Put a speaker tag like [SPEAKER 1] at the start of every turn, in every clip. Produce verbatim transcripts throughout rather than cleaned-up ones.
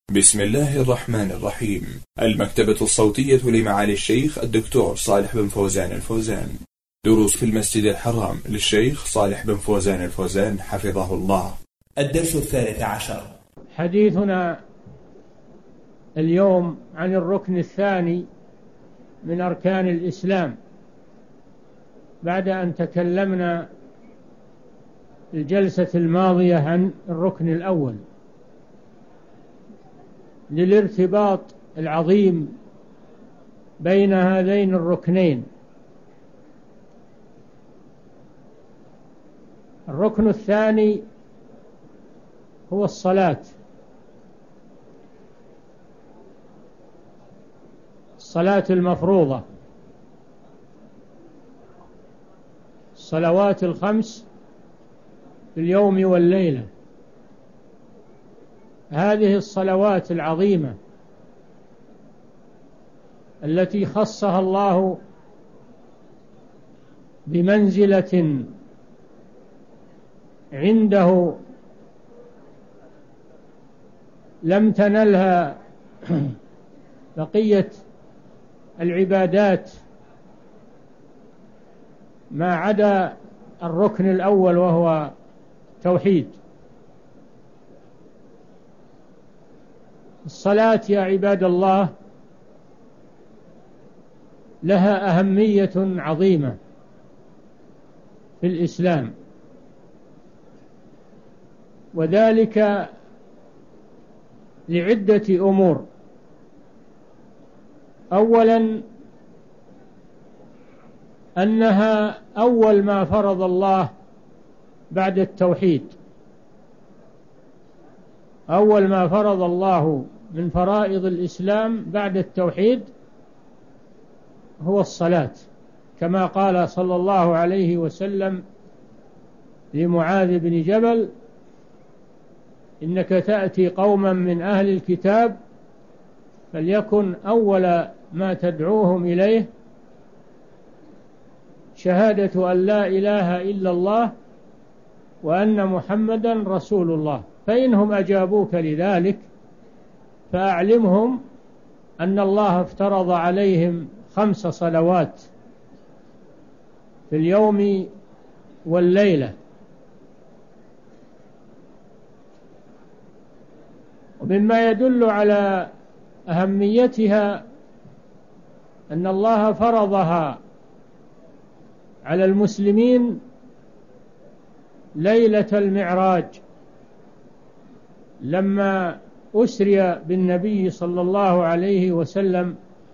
[SPEAKER 1] بسم الله الرحمن الرحيم. المكتبة الصوتية لمعالي الشيخ الدكتور صالح بن فوزان الفوزان. دروس في المسجد الحرام للشيخ صالح بن فوزان الفوزان حفظه الله. الدرس الثالث عشر.
[SPEAKER 2] حديثنا اليوم عن الركن الثاني من أركان الإسلام، بعد أن تكلمنا الجلسة الماضية عن الركن الأول، للارتباط العظيم بين هذين الركنين. الركن الثاني هو الصلاة. الصلاة المفروضة، الصلوات الخمس في اليوم والليلة. هذه الصلوات العظيمة التي خصها الله بمنزلة عنده لم تنلها بقية العبادات ما عدا الركن الأول وهو توحيد. الصلاة يا عباد الله لها أهمية عظيمة في الإسلام، وذلك لعدة أمور. أولا، أنها أول ما فرض الله بعد التوحيد. أول ما فرض الله من فرائض الإسلام بعد التوحيد هو الصلاة، كما قال صلى الله عليه وسلم لمعاذ بن جبل: إنك تأتي قوما من أهل الكتاب فليكن أول ما تدعوهم إليه شهادة أن لا إله إلا الله وأن محمدا رسول الله، فإنهم أجابوك لذلك فأعلمهم أن الله افترض عليهم خمس صلوات في اليوم والليلة. ومما يدل على أهميتها أن الله فرضها على المسلمين ليلة المعراج، لما أسري بالنبي صلى الله عليه وسلم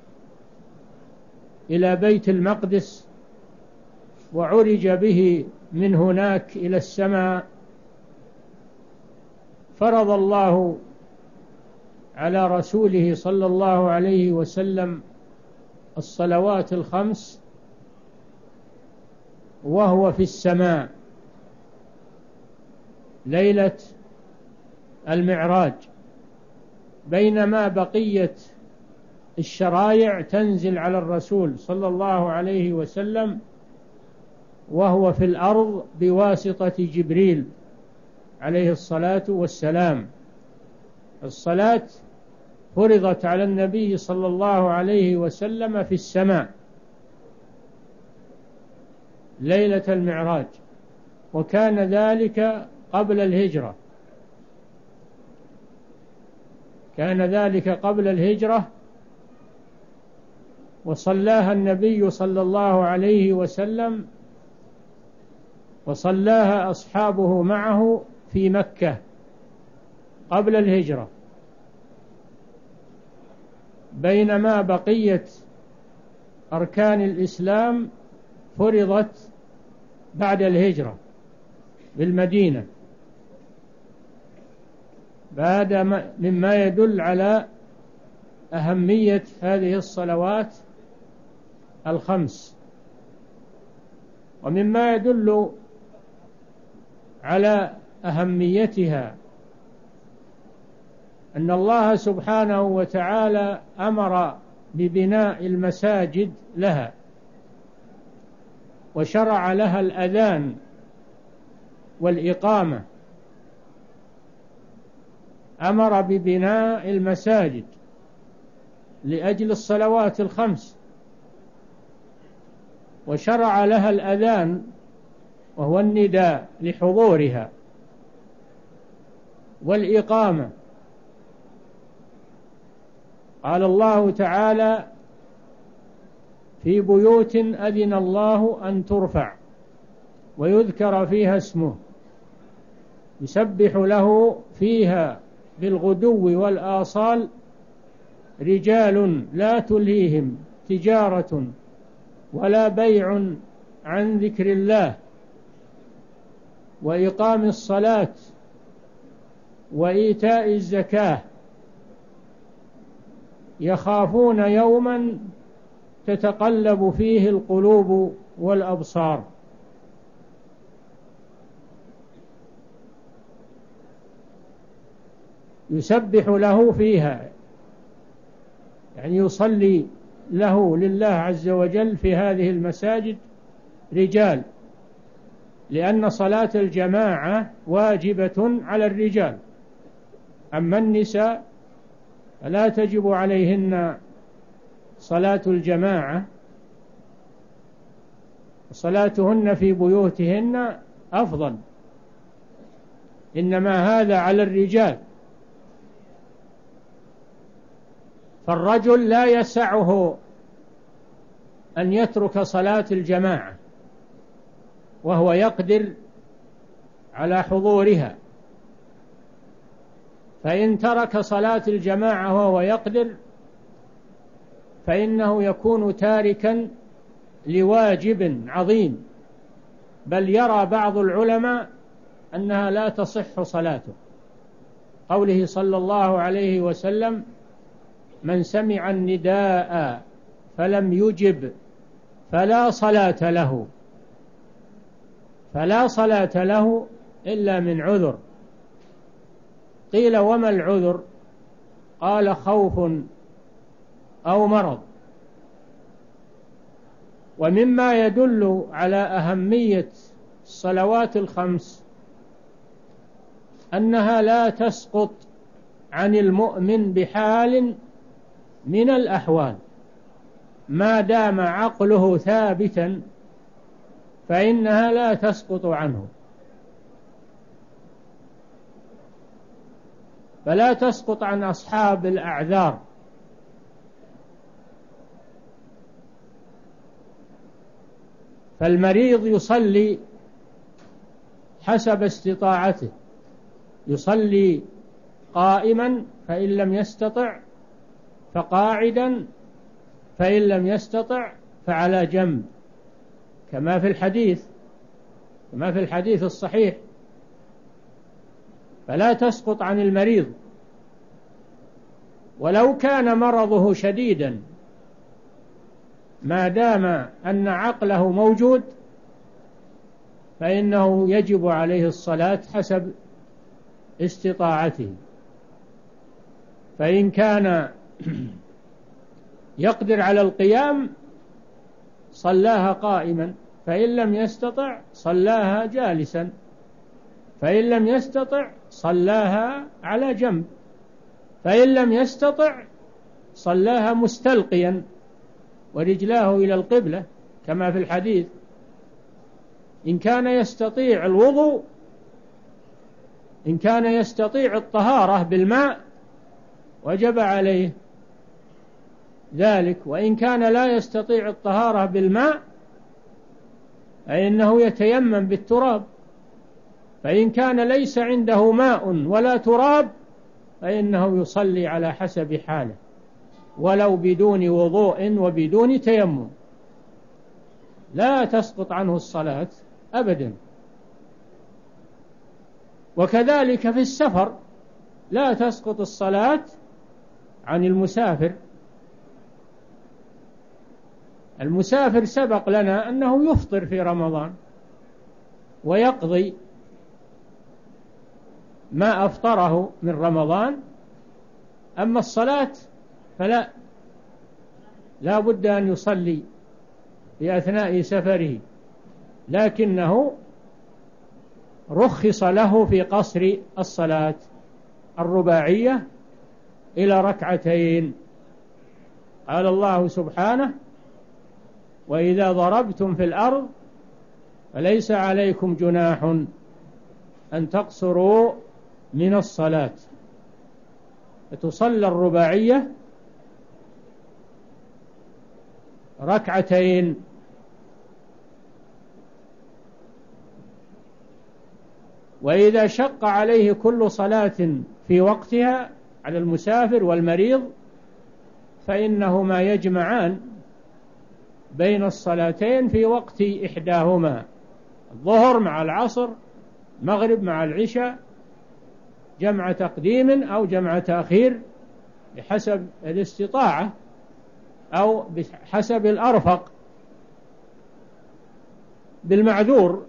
[SPEAKER 2] إلى بيت المقدس وعرج به من هناك إلى السماء. فرض الله على رسوله صلى الله عليه وسلم الصلوات الخمس وهو في السماء ليلة المعراج، بينما بقية الشرائع تنزل على الرسول صلى الله عليه وسلم وهو في الأرض بواسطة جبريل عليه الصلاة والسلام. الصلاة فرضت على النبي صلى الله عليه وسلم في السماء ليلة المعراج، وكان ذلك قبل الهجرة. كان ذلك قبل الهجرة، وصلاها النبي صلى الله عليه وسلم وصلاها أصحابه معه في مكة قبل الهجرة، بينما بقية أركان الإسلام فرضت بعد الهجرة بالمدينة، بعد مما يدل على أهمية هذه الصلوات الخمس. ومما يدل على أهميتها أن الله سبحانه وتعالى أمر ببناء المساجد لها، وشرع لها الأذان والإقامة. أمر ببناء المساجد لأجل الصلوات الخمس، وشرع لها الأذان وهو النداء لحضورها، والإقامة. قال الله تعالى: في بيوت أذن الله أن ترفع ويذكر فيها اسمه يسبح له فيها بالغدو والآصال رجال لا تلهيهم تجارة ولا بيع عن ذكر الله وإقام الصلاة وإيتاء الزكاة يخافون يوما تتقلب فيه القلوب والأبصار. يسبح له فيها يعني يصلي له لله عز وجل في هذه المساجد رجال، لأن صلاة الجماعة واجبة على الرجال، أما النساء فلا تجب عليهن صلاة الجماعة، صلاتهن في بيوتهن أفضل، إنما هذا على الرجال. فالرجل لا يسعه أن يترك صلاة الجماعة وهو يقدر على حضورها، فإن ترك صلاة الجماعة وهو يقدر فإنه يكون تاركا لواجب عظيم، بل يرى بعض العلماء أنها لا تصح صلاته، قوله صلى الله عليه وسلم: من سمع النداء فلم يجب فلا صلاة له، فلا صلاة له إلا من عذر. قيل: وما العذر؟ قال: خوف أو مرض. ومما يدل على أهمية الصلوات الخمس أنها لا تسقط عن المؤمن بحال من الأحوال، ما دام عقله ثابتا فإنها لا تسقط عنه، فلا تسقط عن أصحاب الأعذار. فالمريض يصلي حسب استطاعته، يصلي قائما فإن لم يستطع فقاعدا، فإن لم يستطع فعلى جنب، كما في الحديث كما في الحديث الصحيح. فلا تسقط عن المريض ولو كان مرضه شديدا، ما دام أن عقله موجود فإنه يجب عليه الصلاة حسب استطاعته. فإن كان يقدر على القيام صلاها قائما، فإن لم يستطع صلاها جالسا، فإن لم يستطع صلاها على جنب، فإن لم يستطع صلاها مستلقيا ورجلاه إلى القبلة كما في الحديث. إن كان يستطيع الوضوء إن كان يستطيع الطهارة بالماء وجب عليه ذلك، وإن كان لا يستطيع الطهارة بالماء فإنه يتيمم بالتراب، فإن كان ليس عنده ماء ولا تراب فإنه يصلي على حسب حاله ولو بدون وضوء وبدون تيمم، لا تسقط عنه الصلاة أبدا. وكذلك في السفر لا تسقط الصلاة عن المسافر. المسافر سبق لنا أنه يفطر في رمضان ويقضي ما أفطره من رمضان، أما الصلاة فلا، لا بد أن يصلي في أثناء سفره، لكنه رخص له في قصر الصلاة الرباعية إلى ركعتين. قال الله سبحانه: وإذا ضربتم في الأرض فليس عليكم جناح أن تقصروا من الصلاة. فتصلى الرباعية ركعتين. وإذا شق عليه كل صلاة في وقتها على المسافر والمريض فإنهما يجمعان بين الصلاتين في وقت إحداهما، الظهر مع العصر، المغرب مع العشاء، جمع تقديم أو جمع تأخير بحسب الاستطاعة أو بحسب الأرفق بالمعذور.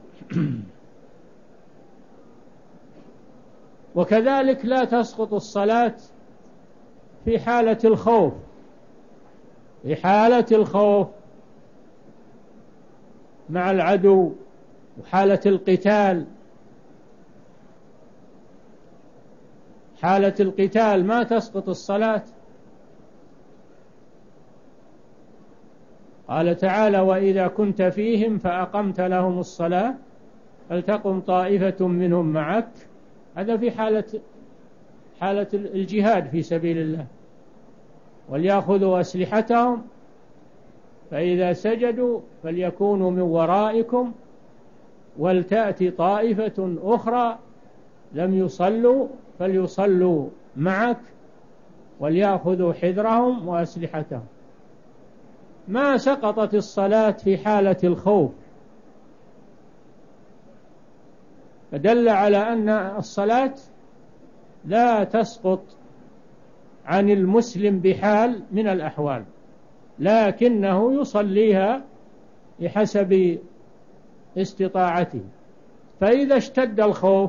[SPEAKER 2] وكذلك لا تسقط الصلاة في حالة الخوف. في حالة الخوف مع العدو وحالة القتال، حالة القتال ما تسقط الصلاة. قال تعالى: وإذا كنت فيهم فأقمت لهم الصلاة فلتقم طائفة منهم معك. هذا في حالة حالة الجهاد في سبيل الله. وليأخذوا أسلحتهم فإذا سجدوا فليكونوا من ورائكم ولتأتي طائفة أخرى لم يصلوا فليصلوا معك وليأخذوا حذرهم وأسلحتهم. ما سقطت الصلاة في حالة الخوف، فدل على أن الصلاة لا تسقط عن المسلم بحال من الأحوال، لكنه يصليها بحسب استطاعته. فإذا اشتد الخوف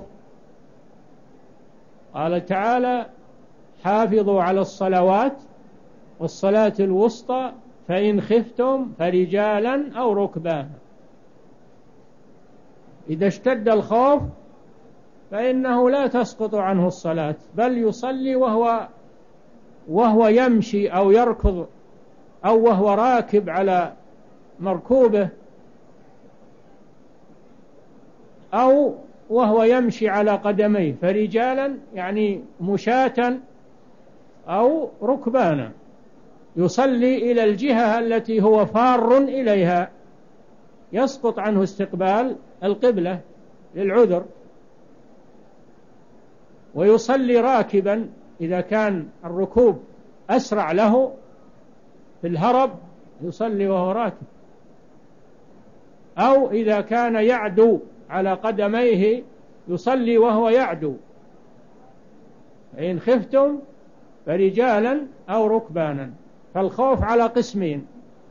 [SPEAKER 2] قال تعالى: حافظوا على الصلوات والصلاة الوسطى فإن خفتم فرجالا أو ركبانا. إذا اشتد الخوف فإنه لا تسقط عنه الصلاة، بل يصلي وهو وهو يمشي أو يركض أو وهو راكب على مركوبه أو وهو يمشي على قدميه، فرجالا يعني مشاة أو ركبانا، يصلي إلى الجهة التي هو فار إليها، يسقط عنه استقبال القبلة للعذر. ويصلي راكبا إذا كان الركوب أسرع له في الهرب يصلي وهو راكب، أو إذا كان يعدو على قدميه يصلي وهو يعدو. إن خفتم فرجالا أو ركبانا. فالخوف على قسمين: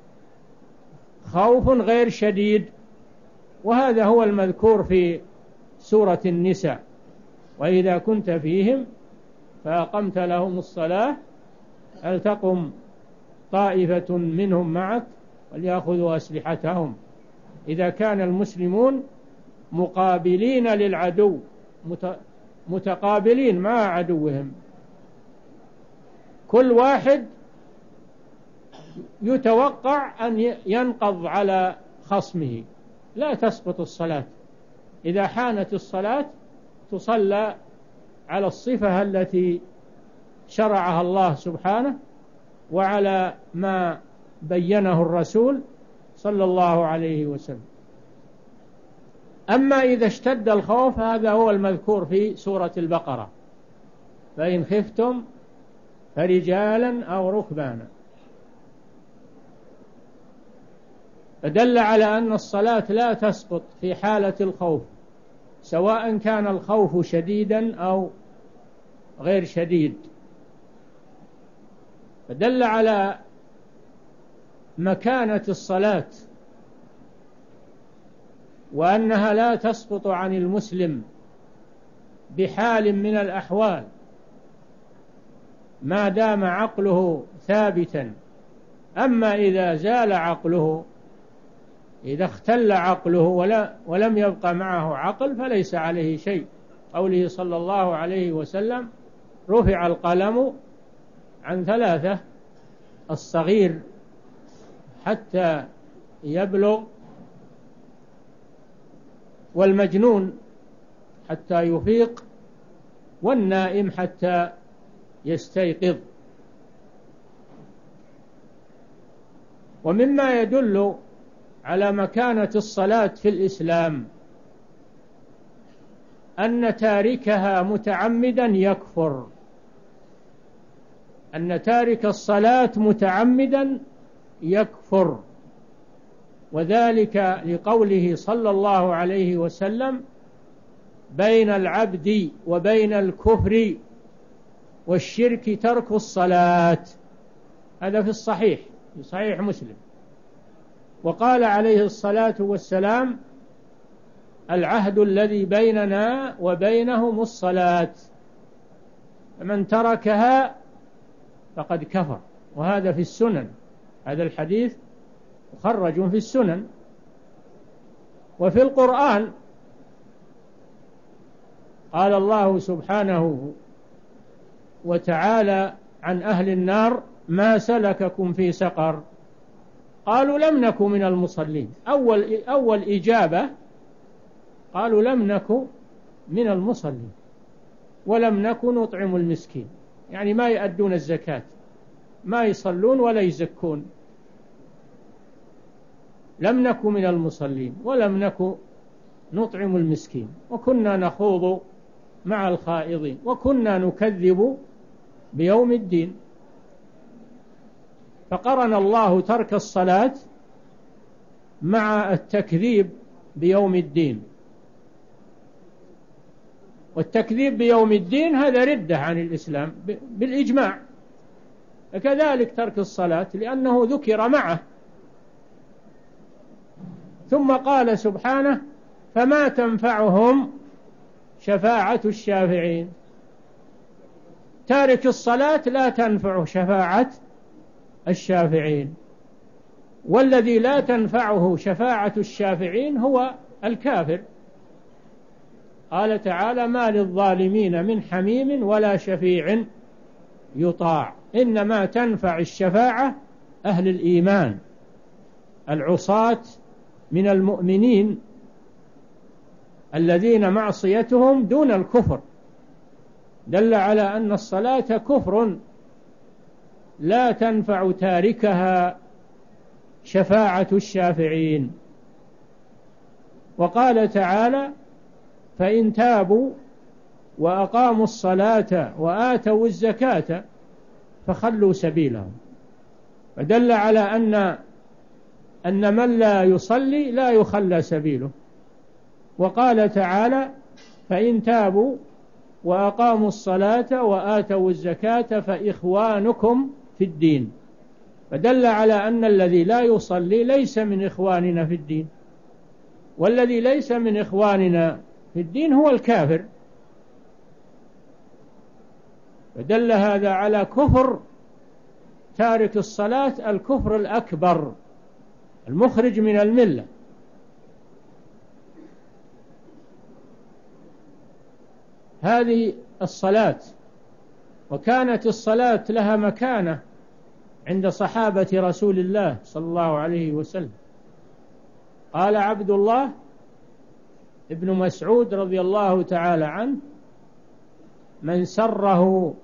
[SPEAKER 2] خوف غير شديد، وهذا هو المذكور في سورة النساء: وإذا كنت فيهم فأقمت لهم الصلاة فلتقم طائفة منهم معك وليأخذوا أسلحتهم. إذا كان المسلمون مقابلين للعدو، متقابلين مع عدوهم، كل واحد يتوقع أن ينقض على خصمه، لا تسقط الصلاة. إذا حانت الصلاة تصلى على الصفة التي شرعها الله سبحانه وعلى ما بينه الرسول صلى الله عليه وسلم. أما إذا اشتد الخوف هذا هو المذكور في سورة البقرة: فإن خفتم فرجالا أو ركبانا. فدل على أن الصلاة لا تسقط في حالة الخوف، سواء كان الخوف شديدا أو غير شديد. فدل على مكانة الصلاة وأنها لا تسقط عن المسلم بحال من الأحوال ما دام عقله ثابتا. أما إذا زال عقله، إذا اختل عقله ولا ولم يبقى معه عقل فليس عليه شيء. قوله صلى الله عليه وسلم: رفع القلم عن ثلاثة: الصغير حتى يبلغ، والمجنون حتى يفيق، والنائم حتى يستيقظ. ومما يدل على مكانة الصلاة في الإسلام أن تاركها متعمدا يكفر، أن تارك الصلاة متعمدا يكفر، وذلك لقوله صلى الله عليه وسلم: بين العبد وبين الكفر والشرك ترك الصلاة. هذا في الصحيح، في صحيح مسلم. وقال عليه الصلاة والسلام: العهد الذي بيننا وبينهم الصلاة، فمن تركها فقد كفر. وهذا في السنن، هذا الحديث مخرج في السنن. وفي القرآن قال الله سبحانه وتعالى عن أهل النار: ما سلككم في سقر؟ قالوا لم نكن من المصلين. أول, أول إجابة قالوا لم نكن من المصلين ولم نكن نطعم المسكين، يعني ما يؤدون الزكاة، ما يصلون ولا يزكون. لم نكن من المصلين ولم نكن نطعم المسكين وكنا نخوض مع الخائضين وكنا نكذب بيوم الدين. فقرن الله ترك الصلاة مع التكذيب بيوم الدين، والتكذيب بيوم الدين هذا ردة عن الإسلام بالإجماع. وكذلك ترك الصلاة لأنه ذكر معه. ثم قال سبحانه: فما تنفعهم شفاعة الشافعين. تارك الصلاة لا تنفع شفاعة الشافعين، والذي لا تنفعه شفاعة الشافعين هو الكافر. قال تعالى: ما للظالمين من حميم ولا شفيع يطاع. إنما تنفع الشفاعة أهل الإيمان العصاة من المؤمنين الذين معصيتهم دون الكفر. دل على أن الصلاة كفر لا تنفع تاركها شفاعة الشافعين. وقال تعالى: فإن تابوا وأقاموا الصلاة وآتوا الزكاة فخلوا سبيلهم. فدل على أن أن من لا يصلي لا يخلى سبيله. وقال تعالى: فإن تابوا وأقاموا الصلاة وآتوا الزكاة فإخوانكم في الدين. فدل على أن الذي لا يصلي ليس من إخواننا في الدين، والذي ليس من إخواننا في الدين هو الكافر. فدل هذا على كفر تارك الصلاة، الكفر الأكبر المخرج من الملة. هذه الصلاة، وكانت الصلاة لها مكانة عند صحابة رسول الله صلى الله عليه وسلم. قال عبد الله ابن مسعود رضي الله تعالى عنه: من سره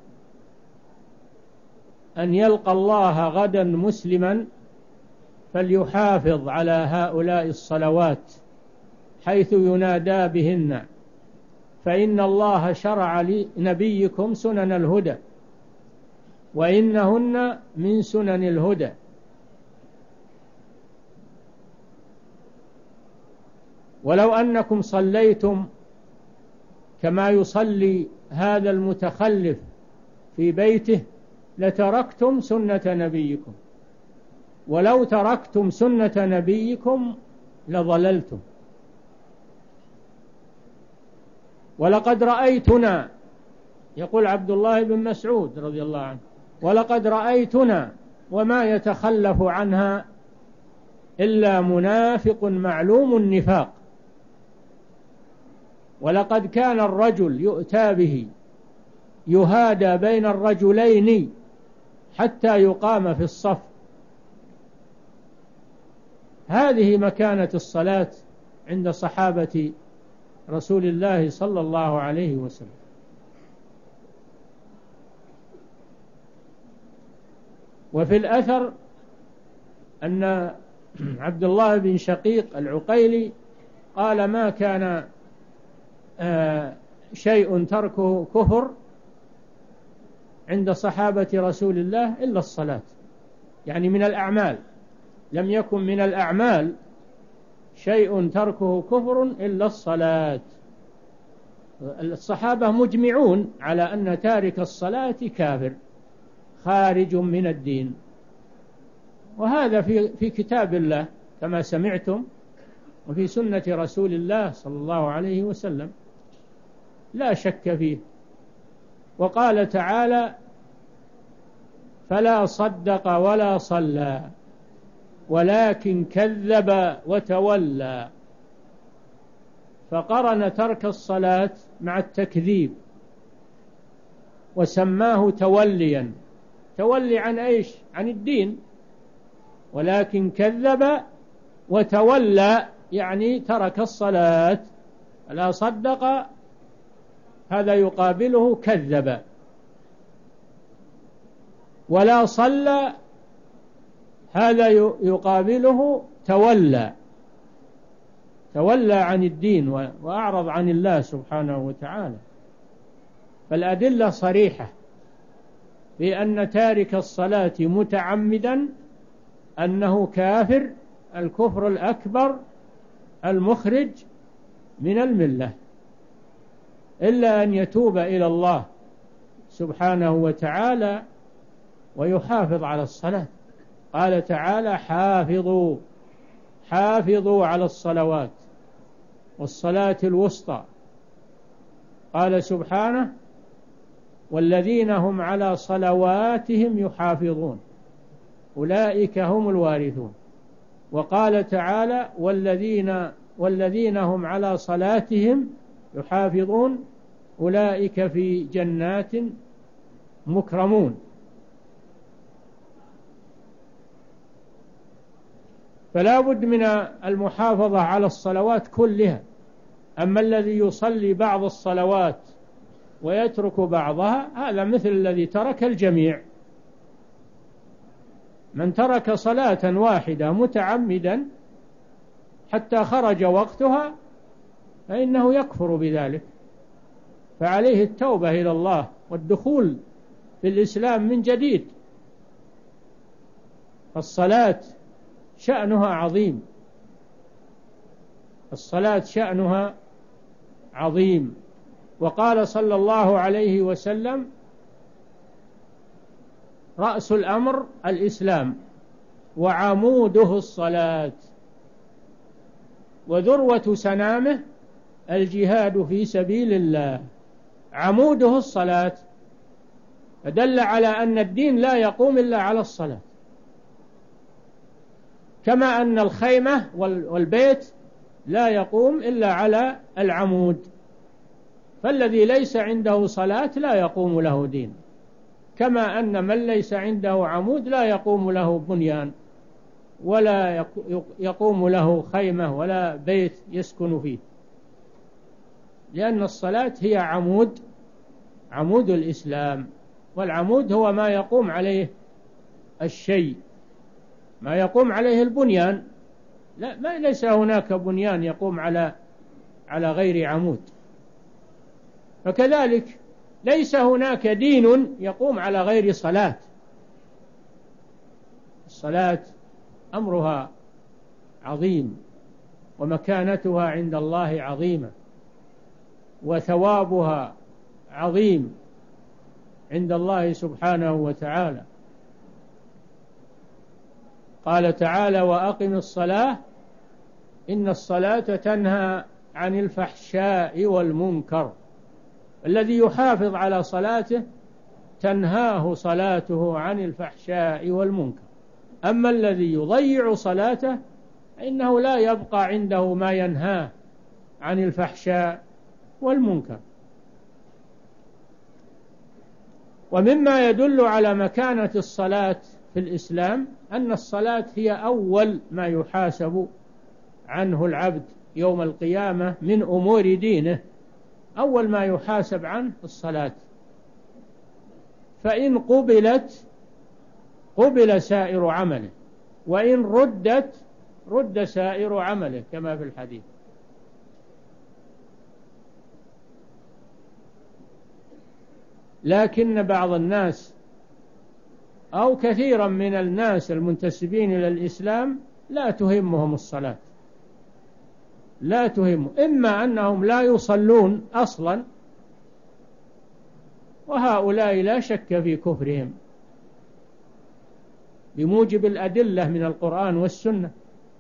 [SPEAKER 2] أن يلقى الله غدا مسلما فليحافظ على هؤلاء الصلوات حيث ينادى بهن، فإن الله شرع لنبيكم سنن الهدى وإنهن من سنن الهدى. ولو أنكم صليتم كما يصلي هذا المتخلف في بيته لتركتم سنة نبيكم، ولو تركتم سنة نبيكم لضللتم. ولقد رأيتنا، يقول عبد الله بن مسعود رضي الله عنه، ولقد رأيتنا وما يتخلف عنها إلا منافق معلوم النفاق. ولقد كان الرجل يؤتى به يهادى بين الرجلين حتى يقام في الصف. هذه مكانة الصلاة عند صحابة رسول الله صلى الله عليه وسلم. وفي الأثر أن عبد الله بن شقيق العقيلي قال: ما كان شيء تركه كفر عند صحابة رسول الله إلا الصلاة، يعني من الأعمال، لم يكن من الأعمال شيء تركه كفر إلا الصلاة. الصحابة مجمعون على أن تارك الصلاة كافر خارج من الدين، وهذا في في كتاب الله كما سمعتم، وفي سنة رسول الله صلى الله عليه وسلم، لا شك فيه. وقال تعالى: فلا صدق ولا صلى ولكن كذب وتولى، فقرن ترك الصلاة مع التكذيب وسماه توليا. تولي عن ايش؟ عن الدين. ولكن كذب وتولى يعني ترك الصلاة. لا صدق هذا يقابله كذب، ولا صلى هذا يقابله تولى، تولى عن الدين وأعرض عن الله سبحانه وتعالى. فالأدلة صريحة بأن تارك الصلاة متعمدا أنه كافر، الكفر الأكبر المخرج من الملة، إلا أن يتوب إلى الله سبحانه وتعالى ويحافظ على الصلاة. قال تعالى: حافظوا حافظوا على الصلوات والصلاة الوسطى. قال سبحانه: والذين هم على صلواتهم يحافظون أولئك هم الوارثون. وقال تعالى: والذين والذين هم على صلاتهم يحافظون أولئك في جنات مكرمون. فلا بد من المحافظة على الصلوات كلها. أما الذي يصلي بعض الصلوات ويترك بعضها هذا مثل الذي ترك الجميع. من ترك صلاة واحدة متعمدا حتى خرج وقتها فإنه يكفر بذلك، فعليه التوبة إلى الله والدخول في الإسلام من جديد. فالصلاة شأنها عظيم، الصلاة شأنها عظيم. وقال صلى الله عليه وسلم: رأس الأمر الإسلام وعموده الصلاة وذروة سنامه الجهاد في سبيل الله. عموده الصلاة، فدل على أن الدين لا يقوم إلا على الصلاة، كما أن الخيمة والبيت لا يقوم إلا على العمود. فالذي ليس عنده صلاة لا يقوم له دين، كما أن من ليس عنده عمود لا يقوم له بنيان ولا يقوم له خيمة ولا بيت يسكن فيه، لأن الصلاة هي عمود عمود الإسلام. والعمود هو ما يقوم عليه الشيء، ما يقوم عليه البنيان. لا، ما ليس هناك بنيان يقوم على على غير عمود. فكذلك ليس هناك دين يقوم على غير صلاة. الصلاة أمرها عظيم ومكانتها عند الله عظيمة وثوابها عظيم عند الله سبحانه وتعالى. قال تعالى: وأقم الصلاة إن الصلاة تنهى عن الفحشاء والمنكر. الذي يحافظ على صلاته تنهاه صلاته عن الفحشاء والمنكر. أما الذي يضيع صلاته إنه لا يبقى عنده ما ينهاه عن الفحشاء والمنكر. ومما يدل على مكانة الصلاة في الإسلام أن الصلاة هي أول ما يحاسب عنه العبد يوم القيامة من أمور دينه. أول ما يحاسب عنه الصلاة، فإن قبلت قبل سائر عمله، وإن ردت رد سائر عمله كما في الحديث. لكن بعض الناس أو كثيرا من الناس المنتسبين إلى الإسلام لا تهمهم الصلاة، لا تهمهم، إما أنهم لا يصلون أصلا، وهؤلاء لا شك في كفرهم بموجب الأدلة من القرآن والسنة،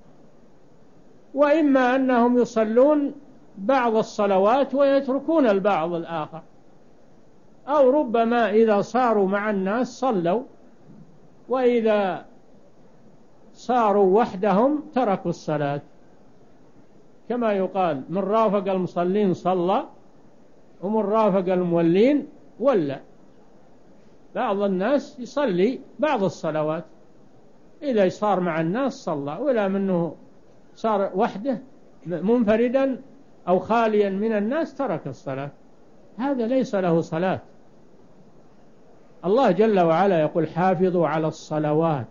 [SPEAKER 2] وإما أنهم يصلون بعض الصلوات ويتركون البعض الآخر، أو ربما إذا صاروا مع الناس صلوا، وإذا صاروا وحدهم تركوا الصلاة، كما يقال من رافق المصلين صلى ومن رافق المولين ولا. بعض الناس يصلي بعض الصلوات، إذا صار مع الناس صلى، ولا منه صار وحده منفردا أو خاليا من الناس ترك الصلاة، هذا ليس له صلاة. الله جل وعلا يقول حافظوا على الصلوات،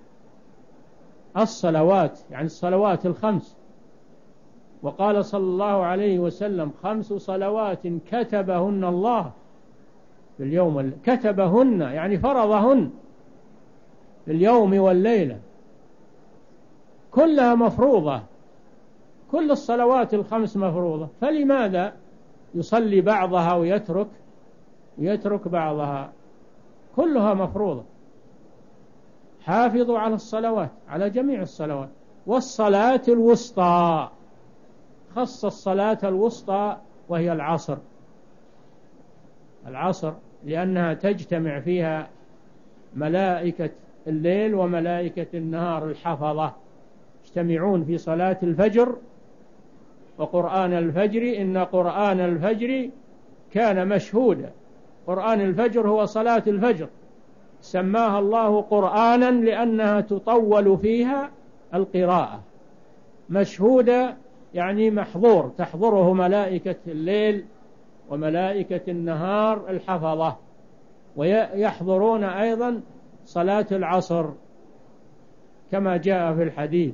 [SPEAKER 2] الصلوات يعني الصلوات الخمس، وقال صلى الله عليه وسلم خمس صلوات كتبهن الله في اليوم، كتبهن يعني فرضهن في اليوم والليلة، كلها مفروضة، كل الصلوات الخمس مفروضة، فلماذا يصلي بعضها ويترك يترك بعضها؟ كلها مفروضة. حافظوا على الصلوات، على جميع الصلوات، والصلاة الوسطى، خص الصلاة الوسطى وهي العصر، العصر لأنها تجتمع فيها ملائكة الليل وملائكة النهار الحفظة، يجتمعون في صلاة الفجر وقرآن الفجر، إن قرآن الفجر كان مشهودا. قرآن الفجر هو صلاة الفجر، سماها الله قرآنا لأنها تطول فيها القراءة، مشهودة يعني محظور، تحضره ملائكة الليل وملائكة النهار الحفظة، ويحضرون أيضا صلاة العصر كما جاء في الحديث.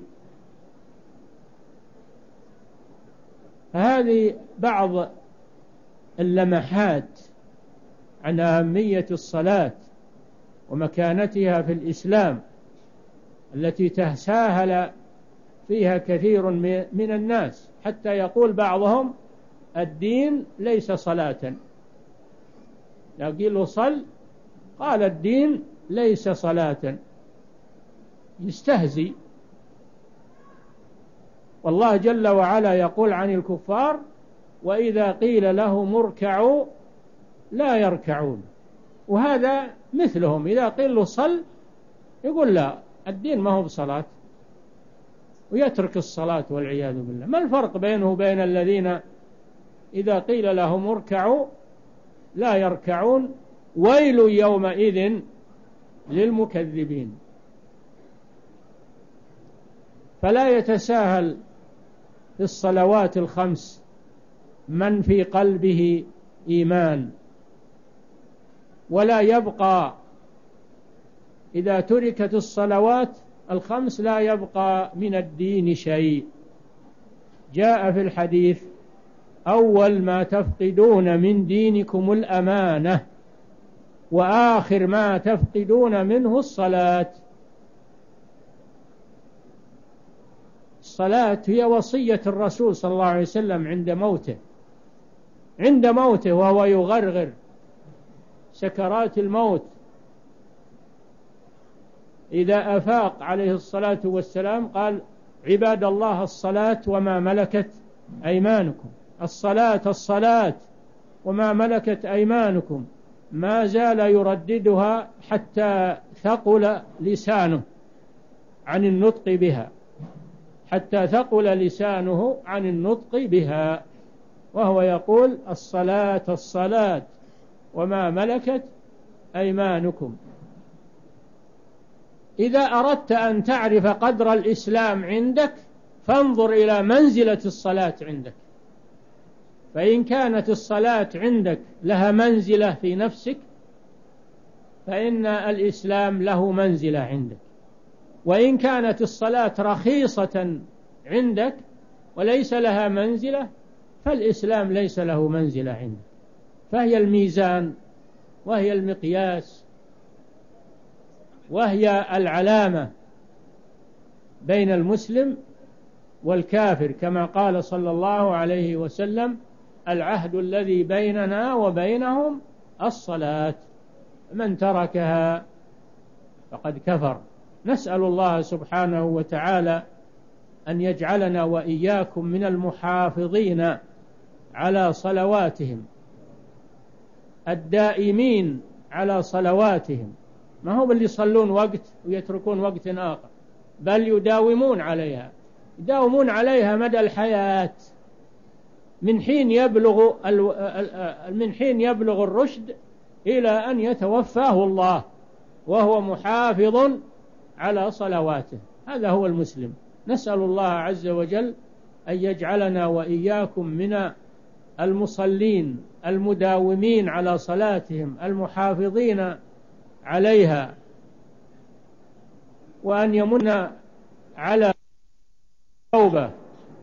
[SPEAKER 2] هذه بعض اللمحات عن أهمية الصلاة ومكانتها في الإسلام التي تساهل فيها كثير من الناس، حتى يقول بعضهم الدين ليس صلاة، لو قيل له صل قال الدين ليس صلاة، يستهزي. والله جل وعلا يقول عن الكفار وإذا قيل لهم اركعوا لا يركعون، وهذا مثلهم، إذا قيل له صل يقول لا الدين ما هو بصلاة ويترك الصلاة والعياذ بالله. ما الفرق بينه وبين الذين إذا قيل لهم اركعوا لا يركعون؟ ويل يومئذ للمكذبين. فلا يتساهل في الصلوات الخمس من في قلبه إيمان، ولا يبقى إذا تركت الصلوات الخمس لا يبقى من الدين شيء. جاء في الحديث أول ما تفقدون من دينكم الأمانة، وآخر ما تفقدون منه الصلاة. الصلاة هي وصية الرسول صلى الله عليه وسلم عند موته، عند موته وهو يغرغر سكرات الموت، إذا أفاق عليه الصلاة والسلام قال عباد الله الصلاة وما ملكت أيمانكم، الصلاة الصلاة وما ملكت أيمانكم، ما زال يرددها حتى ثقل لسانه عن النطق بها، حتى ثقل لسانه عن النطق بها، وهو يقول الصلاة الصلاة وما ملكت أيمانكم. إذا أردت أن تعرف قدر الإسلام عندك فانظر إلى منزلة الصلاة عندك، فإن كانت الصلاة عندك لها منزلة في نفسك فإن الإسلام له منزلة عندك، وإن كانت الصلاة رخيصة عندك وليس لها منزلة فالإسلام ليس له منزلة عندك. فهي الميزان وهي المقياس وهي العلامة بين المسلم والكافر، كما قال صلى الله عليه وسلم: العهد الذي بيننا وبينهم الصلاة، من تركها فقد كفر. نسأل الله سبحانه وتعالى أن يجعلنا وإياكم من المحافظين على صلواتهم الدائمين على صلواتهم، ما هم اللي يصلون وقت ويتركون وقت آخر، بل يداومون عليها يداومون عليها مدى الحياة من حين يبلغ من حين يبلغ الرشد إلى أن يتوفاه الله وهو محافظ على صلواته. هذا هو المسلم. نسأل الله عز وجل أن يجعلنا وإياكم من المصلين المداومين على صلاتهم المحافظين عليها، وأن يمن على التوبة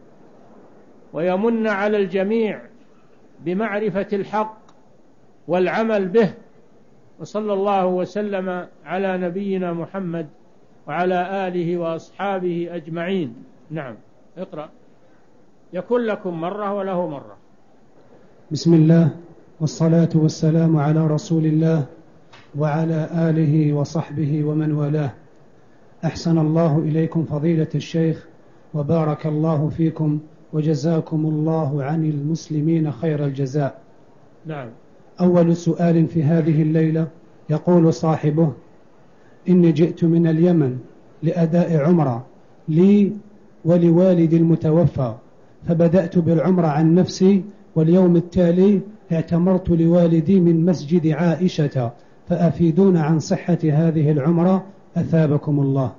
[SPEAKER 2] ويمن على الجميع بمعرفة الحق والعمل به. وصلى الله وسلم على نبينا محمد وعلى آله وأصحابه أجمعين. نعم، اقرأ. يكون لكم مرة وله مرة.
[SPEAKER 3] بسم الله والصلاة والسلام على رسول الله وعلى آله وصحبه ومن والاه. أحسن الله إليكم فضيلة الشيخ وبارك الله فيكم وجزاكم الله عن المسلمين خير الجزاء.
[SPEAKER 2] نعم.
[SPEAKER 3] أول سؤال في هذه الليلة، يقول صاحبه: إني جئت من اليمن لأداء عمرة لي ولوالدي المتوفى، فبدأت بالعمرة عن نفسي، واليوم التالي اعتمرت لوالدي من مسجد عائشة، فأفيدون عن صحة هذه العمرة أثابكم الله.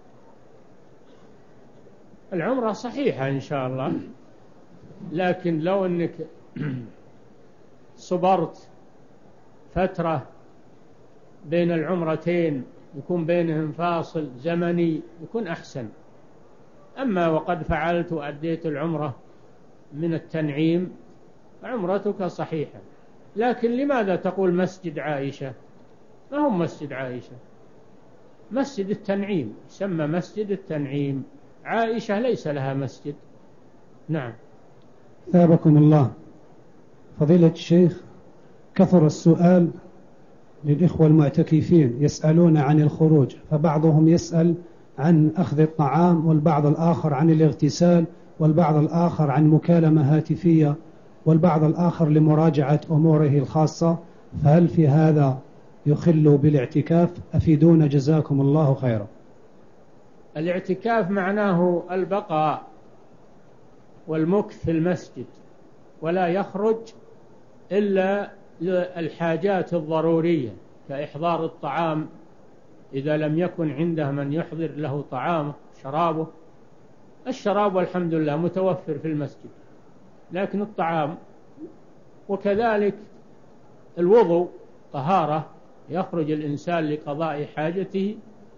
[SPEAKER 2] العمرة صحيحة إن شاء الله، لكن لو أنك صبرت فترة بين العمرتين يكون بينهم فاصل زمني يكون أحسن. أما وقد فعلت وأديت العمرة من التنعيم عمرتك صحيحة. لكن لماذا تقول مسجد عائشة؟ ما هو مسجد عائشة، مسجد التنعيم يسمى مسجد التنعيم، عائشة ليس لها مسجد. نعم.
[SPEAKER 3] ثابكم الله. فضيلة الشيخ، كثر السؤال للإخوة المعتكفين يسألون عن الخروج، فبعضهم يسأل عن أخذ الطعام، والبعض الآخر عن الاغتسال، والبعض الآخر عن مكالمة هاتفية، والبعض الآخر لمراجعة أموره الخاصة، فهل في هذا يخل بالاعتكاف؟ أفيدونا جزاكم الله خيرا.
[SPEAKER 2] الاعتكاف معناه البقاء والمكث في المسجد، ولا يخرج إلا الحاجات الضرورية كإحضار الطعام إذا لم يكن عنده من يحضر له طعامه شرابه. الشراب والحمد لله متوفر في المسجد، لكن الطعام وكذلك الوضوء طهارة، يخرج الإنسان لقضاء حاجته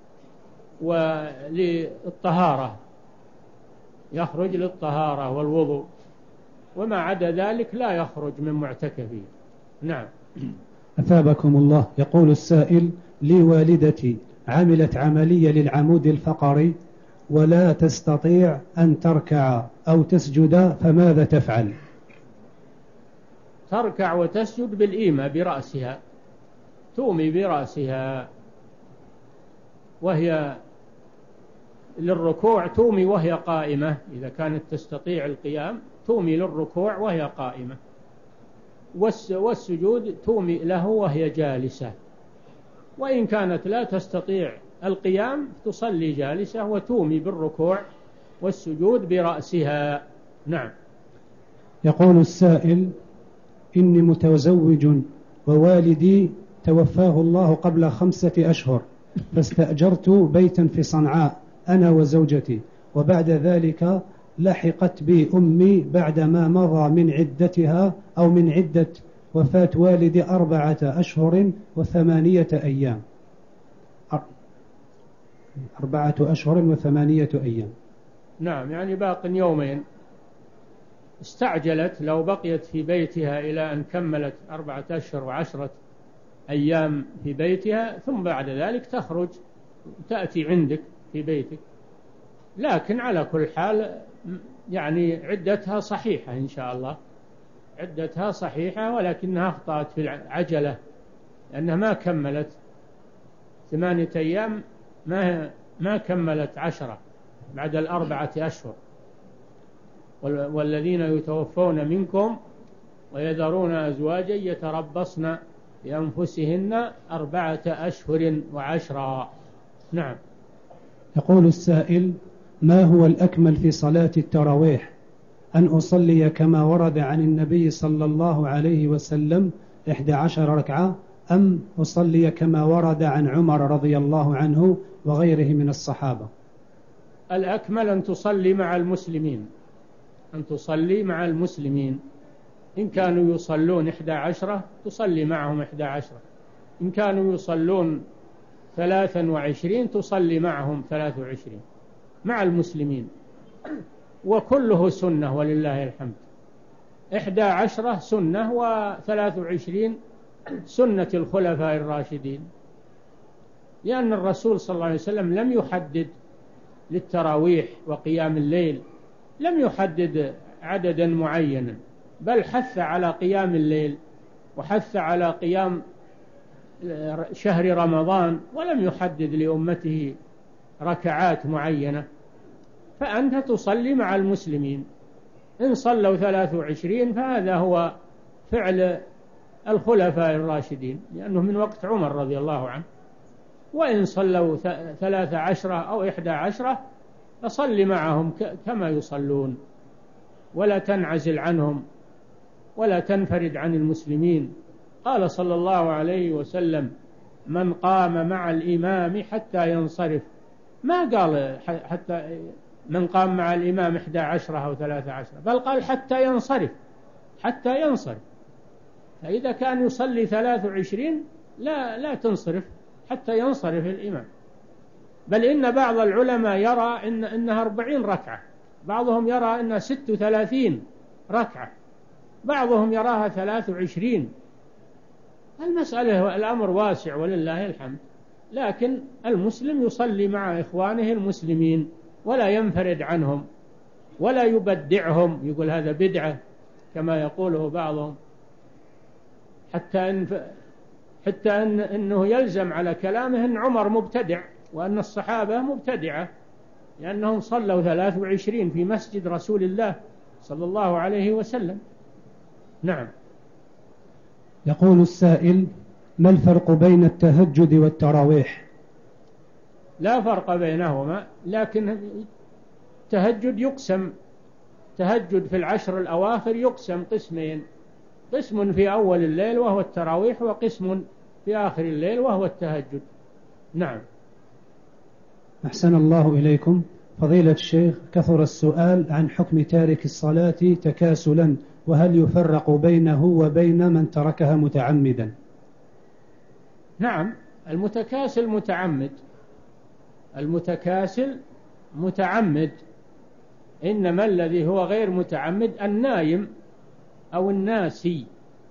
[SPEAKER 2] وللطهارة، يخرج للطهارة والوضوء، وما عدا ذلك لا يخرج من معتكفه. نعم.
[SPEAKER 3] أثابكم الله. يقول السائل: لي والدتي عملت عملية للعمود الفقري ولا تستطيع أن تركع أو تسجد، فماذا تفعل؟
[SPEAKER 2] تركع وتسجد بالإيمة برأسها، تومي برأسها وهي للركوع، تومي وهي قائمة، إذا كانت تستطيع القيام تومي للركوع وهي قائمة، والسجود تومي له وهي جالسة، وإن كانت لا تستطيع القيام تصلي جالسة وتومي بالركوع والسجود برأسها. نعم.
[SPEAKER 3] يقول السائل: إني متزوج ووالدي توفاه الله قبل خمسة أشهر، فاستأجرت بيتا في صنعاء أنا وزوجتي، وبعد ذلك لحقت بي أمي بعدما مضى من عدتها أو من عدة وفاة والدي أربعة أشهر وثمانية أيام أربعة أشهر وثمانية أيام.
[SPEAKER 2] نعم، يعني باق يومين. استعجلت، لو بقيت في بيتها إلى أن كملت أربعة أشهر وعشرة أيام في بيتها، ثم بعد ذلك تخرج تأتي عندك في بيتك. لكن على كل حال يعني عدتها صحيحة إن شاء الله، عدتها صحيحة، ولكنها أخطأت في العجلة لأنها ما كملت ثمانية أيام، ما ما كملت عشرة بعد الأربعة أشهر. والذين يتوفون منكم ويذرون أزواجا يتربصن بأنفسهن أربعة أشهر وعشرا. نعم.
[SPEAKER 3] يقول السائل: ما هو الأكمل في صلاة التراويح، أن أصلي كما ورد عن النبي صلى الله عليه وسلم إحدى عشر ركعة، أم أصلي كما ورد عن عمر رضي الله عنه وغيره من الصحابة؟
[SPEAKER 2] الأكمل أن تصلي مع المسلمين، أن تصلي مع المسلمين. إن كانوا يصلون إحدى عشرة تصلي معهم إحدى عشرة، إن كانوا يصلون ثلاثا وعشرين تصلي معهم ثلاث وعشرين مع المسلمين، وكله سنة ولله الحمد. إحدى عشرة سنة وثلاث وعشرين سنة الخلفاء الراشدين، لأن الرسول صلى الله عليه وسلم لم يحدد للتراويح وقيام الليل، لم يحدد عددا معينا، بل حث على قيام الليل وحث على قيام شهر رمضان، ولم يحدد لأمته ركعات معينة. فأنت تصلي مع المسلمين، إن صلوا ثلاث وعشرين فهذا هو فعل الخلفاء الراشدين، لأنه من وقت عمر رضي الله عنه. وإن صلوا ثلاث عشرة أو إحدى عشرة فصل معهم كما يصلون، ولا تنعزل عنهم ولا تنفرد عن المسلمين. قال صلى الله عليه وسلم: من قام مع الإمام حتى ينصرف، ما قال حتى من قام مع الإمام إحدى عشرة أو ثلاث عشرة، بل قال حتى ينصرف، حتى ينصرف. فإذا كان يصلي ثلاث وعشرين لا لا تنصرف حتى ينصرف الإمام. بل إن بعض العلماء يرى إن إنها أربعين ركعة، بعضهم يرى إنها ست وثلاثين ركعة، بعضهم يراها ثلاث وعشرين. المسألة الأمر واسع ولله الحمد، لكن المسلم يصلي مع إخوانه المسلمين ولا ينفرد عنهم ولا يبدعهم، يقول هذا بدعة كما يقوله بعضهم، حتى إن حتى إن إنه يلزم على كلامه إن عمر مبتدع وأن الصحابة مبتدعة، لأنهم صلوا ثلاث وعشرين في مسجد رسول الله صلى الله عليه وسلم. نعم.
[SPEAKER 3] يقول السائل: ما الفرق بين التهجد والتراويح؟
[SPEAKER 2] لا فرق بينهما، لكن التهجد يقسم، تهجد في العشر الأواخر يقسم قسمين، قسم في أول الليل وهو التراويح، وقسم في آخر الليل وهو التهجد. نعم.
[SPEAKER 3] أحسن الله إليكم. فضيلة الشيخ، كثر السؤال عن حكم تارك الصلاة تكاسلا، وهل يفرق بينه وبين من تركها متعمدا؟
[SPEAKER 2] نعم، المتكاسل متعمد، المتكاسل متعمد، إنما الذي هو غير متعمد النائم أو الناسي،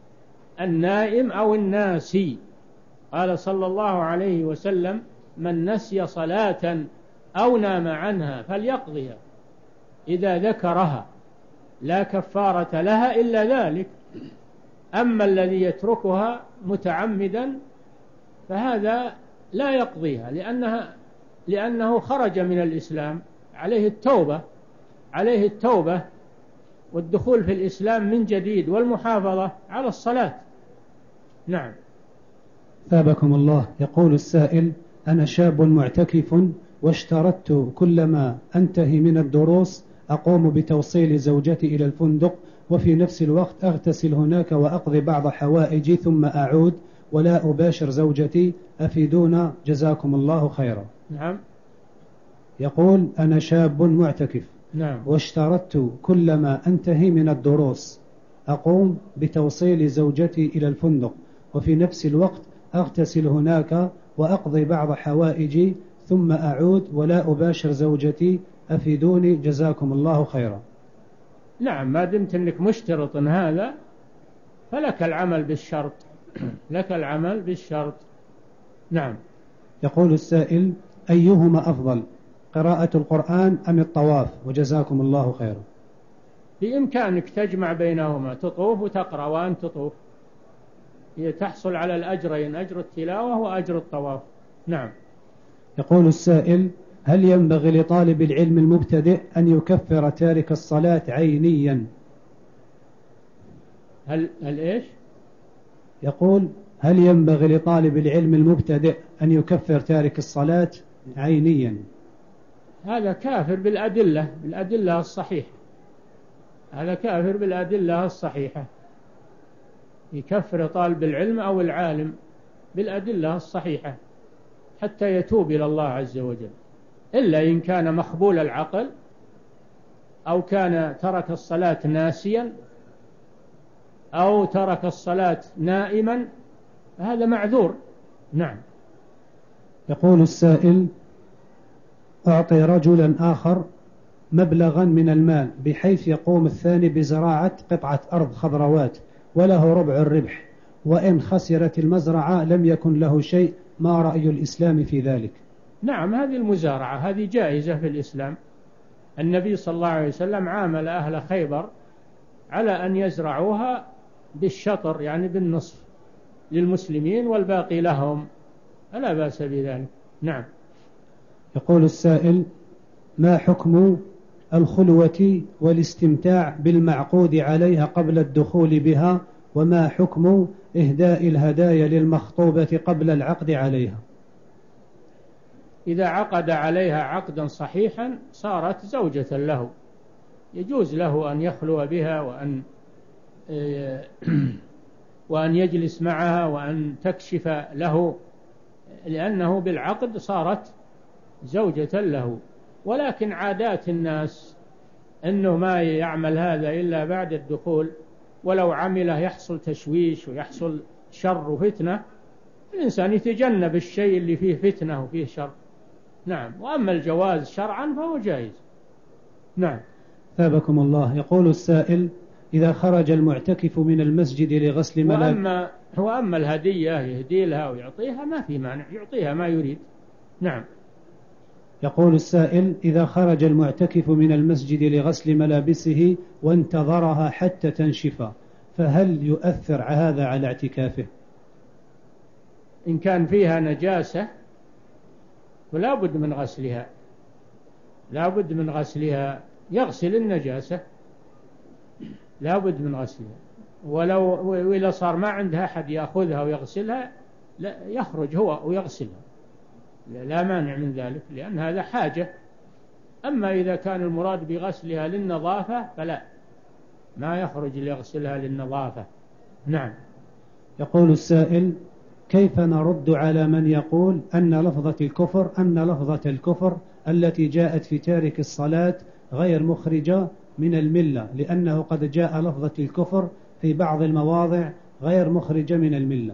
[SPEAKER 2] النائم أو الناسي. قال صلى الله عليه وسلم: من نسي صلاة أو نام عنها فليقضيها إذا ذكرها، لا كفارة لها إلا ذلك. أما الذي يتركها متعمدا فهذا لا يقضيها، لأنها لأنه خرج من الإسلام، عليه التوبة، عليه التوبة والدخول في الإسلام من جديد والمحافظة على الصلاة. نعم.
[SPEAKER 3] ثابكم الله. يقول السائل: أنا شاب معتكف، واشترطت كلما أنتهي من الدروس أقوم بتوصيل زوجتي إلى الفندق، وفي نفس الوقت أغتسل هناك وأقضي بعض حوائجي ثم أعود، ولا أباشر زوجتي أفيدونا جزاكم الله خيرا.
[SPEAKER 2] نعم.
[SPEAKER 3] يقول أنا شاب معتكف.
[SPEAKER 2] نعم.
[SPEAKER 3] واشترطت كلما أنتهي من الدروس أقوم بتوصيل زوجتي إلى الفندق، وفي نفس الوقت أغتسل هناك وأقضي بعض حوائجي ثم أعود ولا أباشر زوجتي أفيدوني جزاكم الله خيرا.
[SPEAKER 2] نعم، ما دمت أنك مشترط هذا فلك العمل بالشرط، لك العمل بالشرط. نعم.
[SPEAKER 3] يقول السائل أيهما أفضل، قراءة القرآن أم الطواف؟ وجزاكم الله خيرا.
[SPEAKER 2] بإمكانك تجمع بينهما، تطوف وتقرأ وأنت تطوف، هي تحصل على الأجرين، أجر التلاوة وأجر الطواف. نعم.
[SPEAKER 3] يقول السائل هل ينبغي لطالب العلم المبتدئ أن يكفر تارك الصلاة عينيا؟
[SPEAKER 2] هل هل إيش؟
[SPEAKER 3] يقول هل ينبغي لطالب العلم المبتدئ أن يكفر تارك الصلاة عينيا؟
[SPEAKER 2] هذا كافر بالأدلة، بالأدلة الصحيحة، هذا كافر بالأدلة الصحيحة، يكفر طالب العلم أو العالم بالأدلة الصحيحة حتى يتوب إلى الله عز وجل، إلا إن كان مخبول العقل أو كان ترك الصلاة ناسيا أو ترك الصلاة نائما، هذا معذور. نعم.
[SPEAKER 3] يقول السائل أعطي رجلا آخر مبلغا من المال بحيث يقوم الثاني بزراعة قطعة أرض خضروات وله ربع الربح، وإن خسرت المزرعة لم يكن له شيء، ما رأي الإسلام في ذلك؟
[SPEAKER 2] نعم، هذه المزارعة هذه جائزة في الإسلام. النبي صلى الله عليه وسلم عامل أهل خيبر على أن يزرعوها بالشطر، يعني بالنصف للمسلمين والباقي لهم، فلا بأس بذلك. نعم.
[SPEAKER 3] يقول السائل ما حكم الخلوة والاستمتاع بالمعقود عليها قبل الدخول بها، وما حكم إهداء الهدايا للمخطوبة قبل العقد عليها؟
[SPEAKER 2] إذا عقد عليها عقدا صحيحا صارت زوجة له، يجوز له أن يخلو بها وأن وأن يجلس معها وأن تكشف له، لأنه بالعقد صارت زوجة له. ولكن عادات الناس أنه ما يعمل هذا إلا بعد الدخول، ولو عمله يحصل تشويش ويحصل شر وفتنة، الإنسان يتجنب الشيء اللي فيه فتنة وفيه شر. نعم. وأما الجواز شرعا فهو جائز. نعم.
[SPEAKER 3] ثابكم الله. يقول السائل إذا خرج المعتكف من المسجد لغسل ملابس،
[SPEAKER 2] وأما, وأما الهدية يهدي لها ويعطيها ما في مانع، يعطيها ما يريد. نعم.
[SPEAKER 3] يقول السائل إذا خرج المعتكف من المسجد لغسل ملابسه وانتظرها حتى تنشف، فهل يؤثر هذا على اعتكافه؟
[SPEAKER 2] إن كان فيها نجاسة فلا بد من غسلها، لا بد من غسلها، يغسل النجاسة، لا بد من غسلها. ولو وإذا صار ما عندها أحد يأخذها ويغسلها، لا يخرج هو ويغسلها، لا مانع من ذلك، لأن هذا حاجة. أما إذا كان المراد بغسلها للنظافة فلا، ما يخرج ليغسلها للنظافة. نعم.
[SPEAKER 3] يقول السائل كيف نرد على من يقول أن لفظة الكفر أن لفظة الكفر التي جاءت في تارك الصلاة غير مخرجة من الملة، لأنه قد جاء لفظة الكفر في بعض المواضع غير مخرجة من الملة؟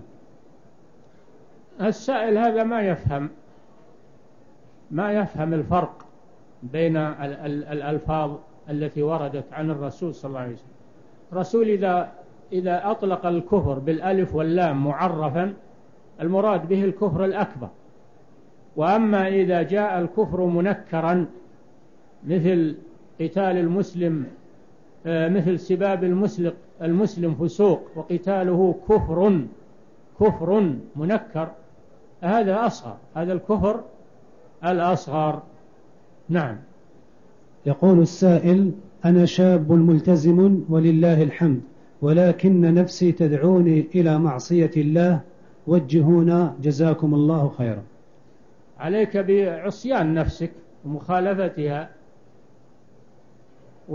[SPEAKER 2] السائل هذا ما يفهم ما يفهم الفرق بين الألفاظ التي وردت عن الرسول صلى الله عليه وسلم. الرسول إذا إذا أطلق الكفر بالألف واللام معرفا المراد به الكفر الأكبر، وأما إذا جاء الكفر منكرا مثل قتال المسلم، مثل سباب المسلم المسلم فسوق وقتاله كفر كفر منكر، هذا أصغر، هذا الكفر الأصغر. نعم.
[SPEAKER 3] يقول السائل أنا شاب ملتزم ولله الحمد، ولكن نفسي تدعوني إلى معصية الله، وجهونا جزاكم الله خيرا.
[SPEAKER 2] عليك بعصيان نفسك ومخالفتها،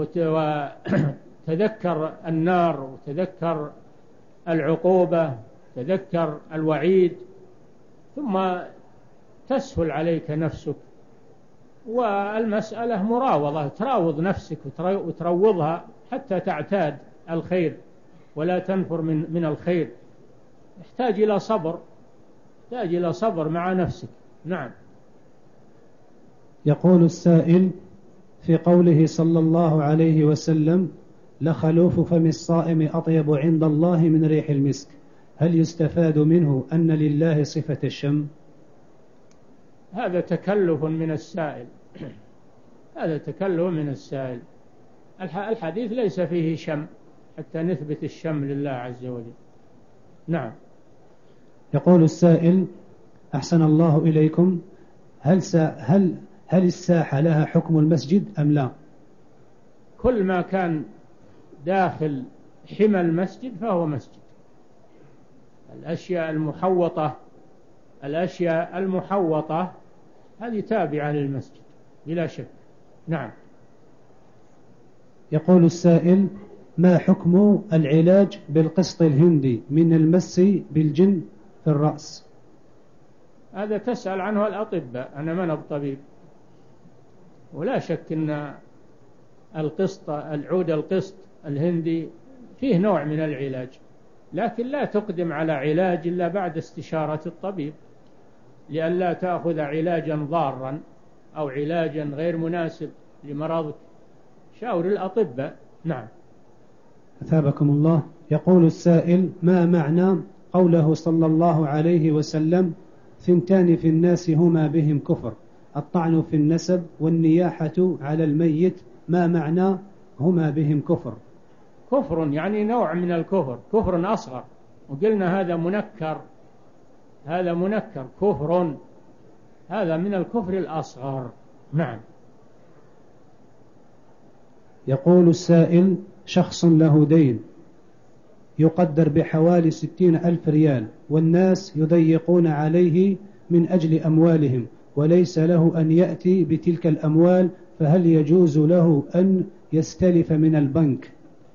[SPEAKER 2] وتذكر النار وتذكر العقوبة تذكر الوعيد ثم تسهل عليك نفسك. والمسألة مراوضة، تراوض نفسك وتروضها حتى تعتاد الخير ولا تنفر من من الخير. يحتاج إلى صبر، يحتاج إلى صبر مع نفسك. نعم.
[SPEAKER 3] يقول السائل: في قوله صلى الله عليه وسلم: لخلوف فم الصائم أطيب عند الله من ريح المسك، هل يستفاد منه أن لله صفة الشم؟
[SPEAKER 2] هذا تكلف من السائل هذا تكلف من السائل. الحديث ليس فيه شم حتى نثبت الشم لله عز وجل. نعم.
[SPEAKER 3] يقول السائل: أحسن الله إليكم، هل سا هل هل الساحة لها حكم المسجد أم لا؟
[SPEAKER 2] كل ما كان داخل حمى المسجد فهو مسجد. الأشياء المحوطة الأشياء المحوطة هذه تابعة للمسجد بلا شك. نعم.
[SPEAKER 3] يقول السائل: ما حكم العلاج بالقسط الهندي من المس بالجن في الرأس؟
[SPEAKER 2] هذا تسأل عنه الأطباء، أنا من الطبيب. ولا شك أن القسط العود القسط الهندي فيه نوع من العلاج، لكن لا تقدم على علاج إلا بعد استشارة الطبيب، لئلا تأخذ علاجا ضارا أو علاجا غير مناسب لمرضك. شاور الأطباء. نعم.
[SPEAKER 3] أثابكم الله. يقول السائل: ما معنى قوله صلى الله عليه وسلم: ثنتان في الناس هما بهم كفر، الطعن في النسب والنياحة على الميت، ما معنى هما بهم كفر؟
[SPEAKER 2] كفر يعني نوع من الكفر، كفر أصغر، وقلنا هذا منكر، هذا منكر كفر، هذا من الكفر الأصغر. نعم.
[SPEAKER 3] يقول السائل: شخص له دين يقدر بحوالي ستين ألف ريال، والناس يضيقون عليه من أجل أموالهم، وليس له أن يأتي بتلك الأموال، فهل يجوز له أن يستلف من البنك؟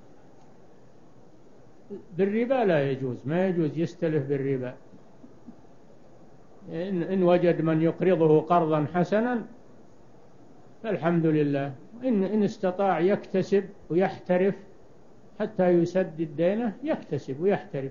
[SPEAKER 2] بالربا لا يجوز، ما يجوز يستلف بالربا. إن, إن وجد من يقرضه قرضا حسنا فالحمد لله، إن, إن استطاع يكتسب ويحترف حتى يسدد دينه يكتسب ويحترف.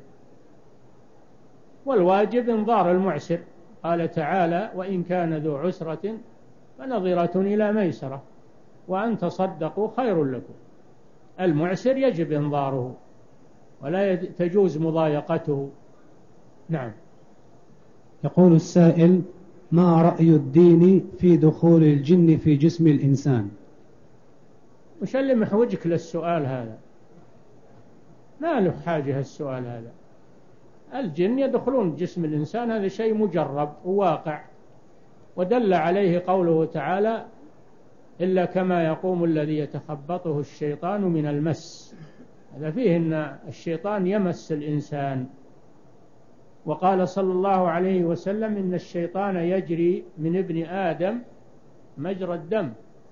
[SPEAKER 2] والواجب انظار المعسر، قال تعالى: وإن كان ذو عسرة فنظرة إلى ميسرة وأن تصدقوا خير لكم. المعسر يجب انظاره ولا تجوز مضايقته. نعم.
[SPEAKER 3] يقول السائل: ما رأي الدين في دخول الجن في جسم الإنسان؟
[SPEAKER 2] وش اللي محوجك للسؤال هذا؟ ما له حاجة السؤال هذا. الجن يدخلون جسم الإنسان، هذا شيء مجرب وواقع، ودل عليه قوله تعالى: إلا كما يقوم الذي يتخبطه الشيطان من المس. هذا فيه أن الشيطان يمس الإنسان. وقال صلى الله عليه وسلم: إن الشيطان يجري من ابن آدم مجرى الدم.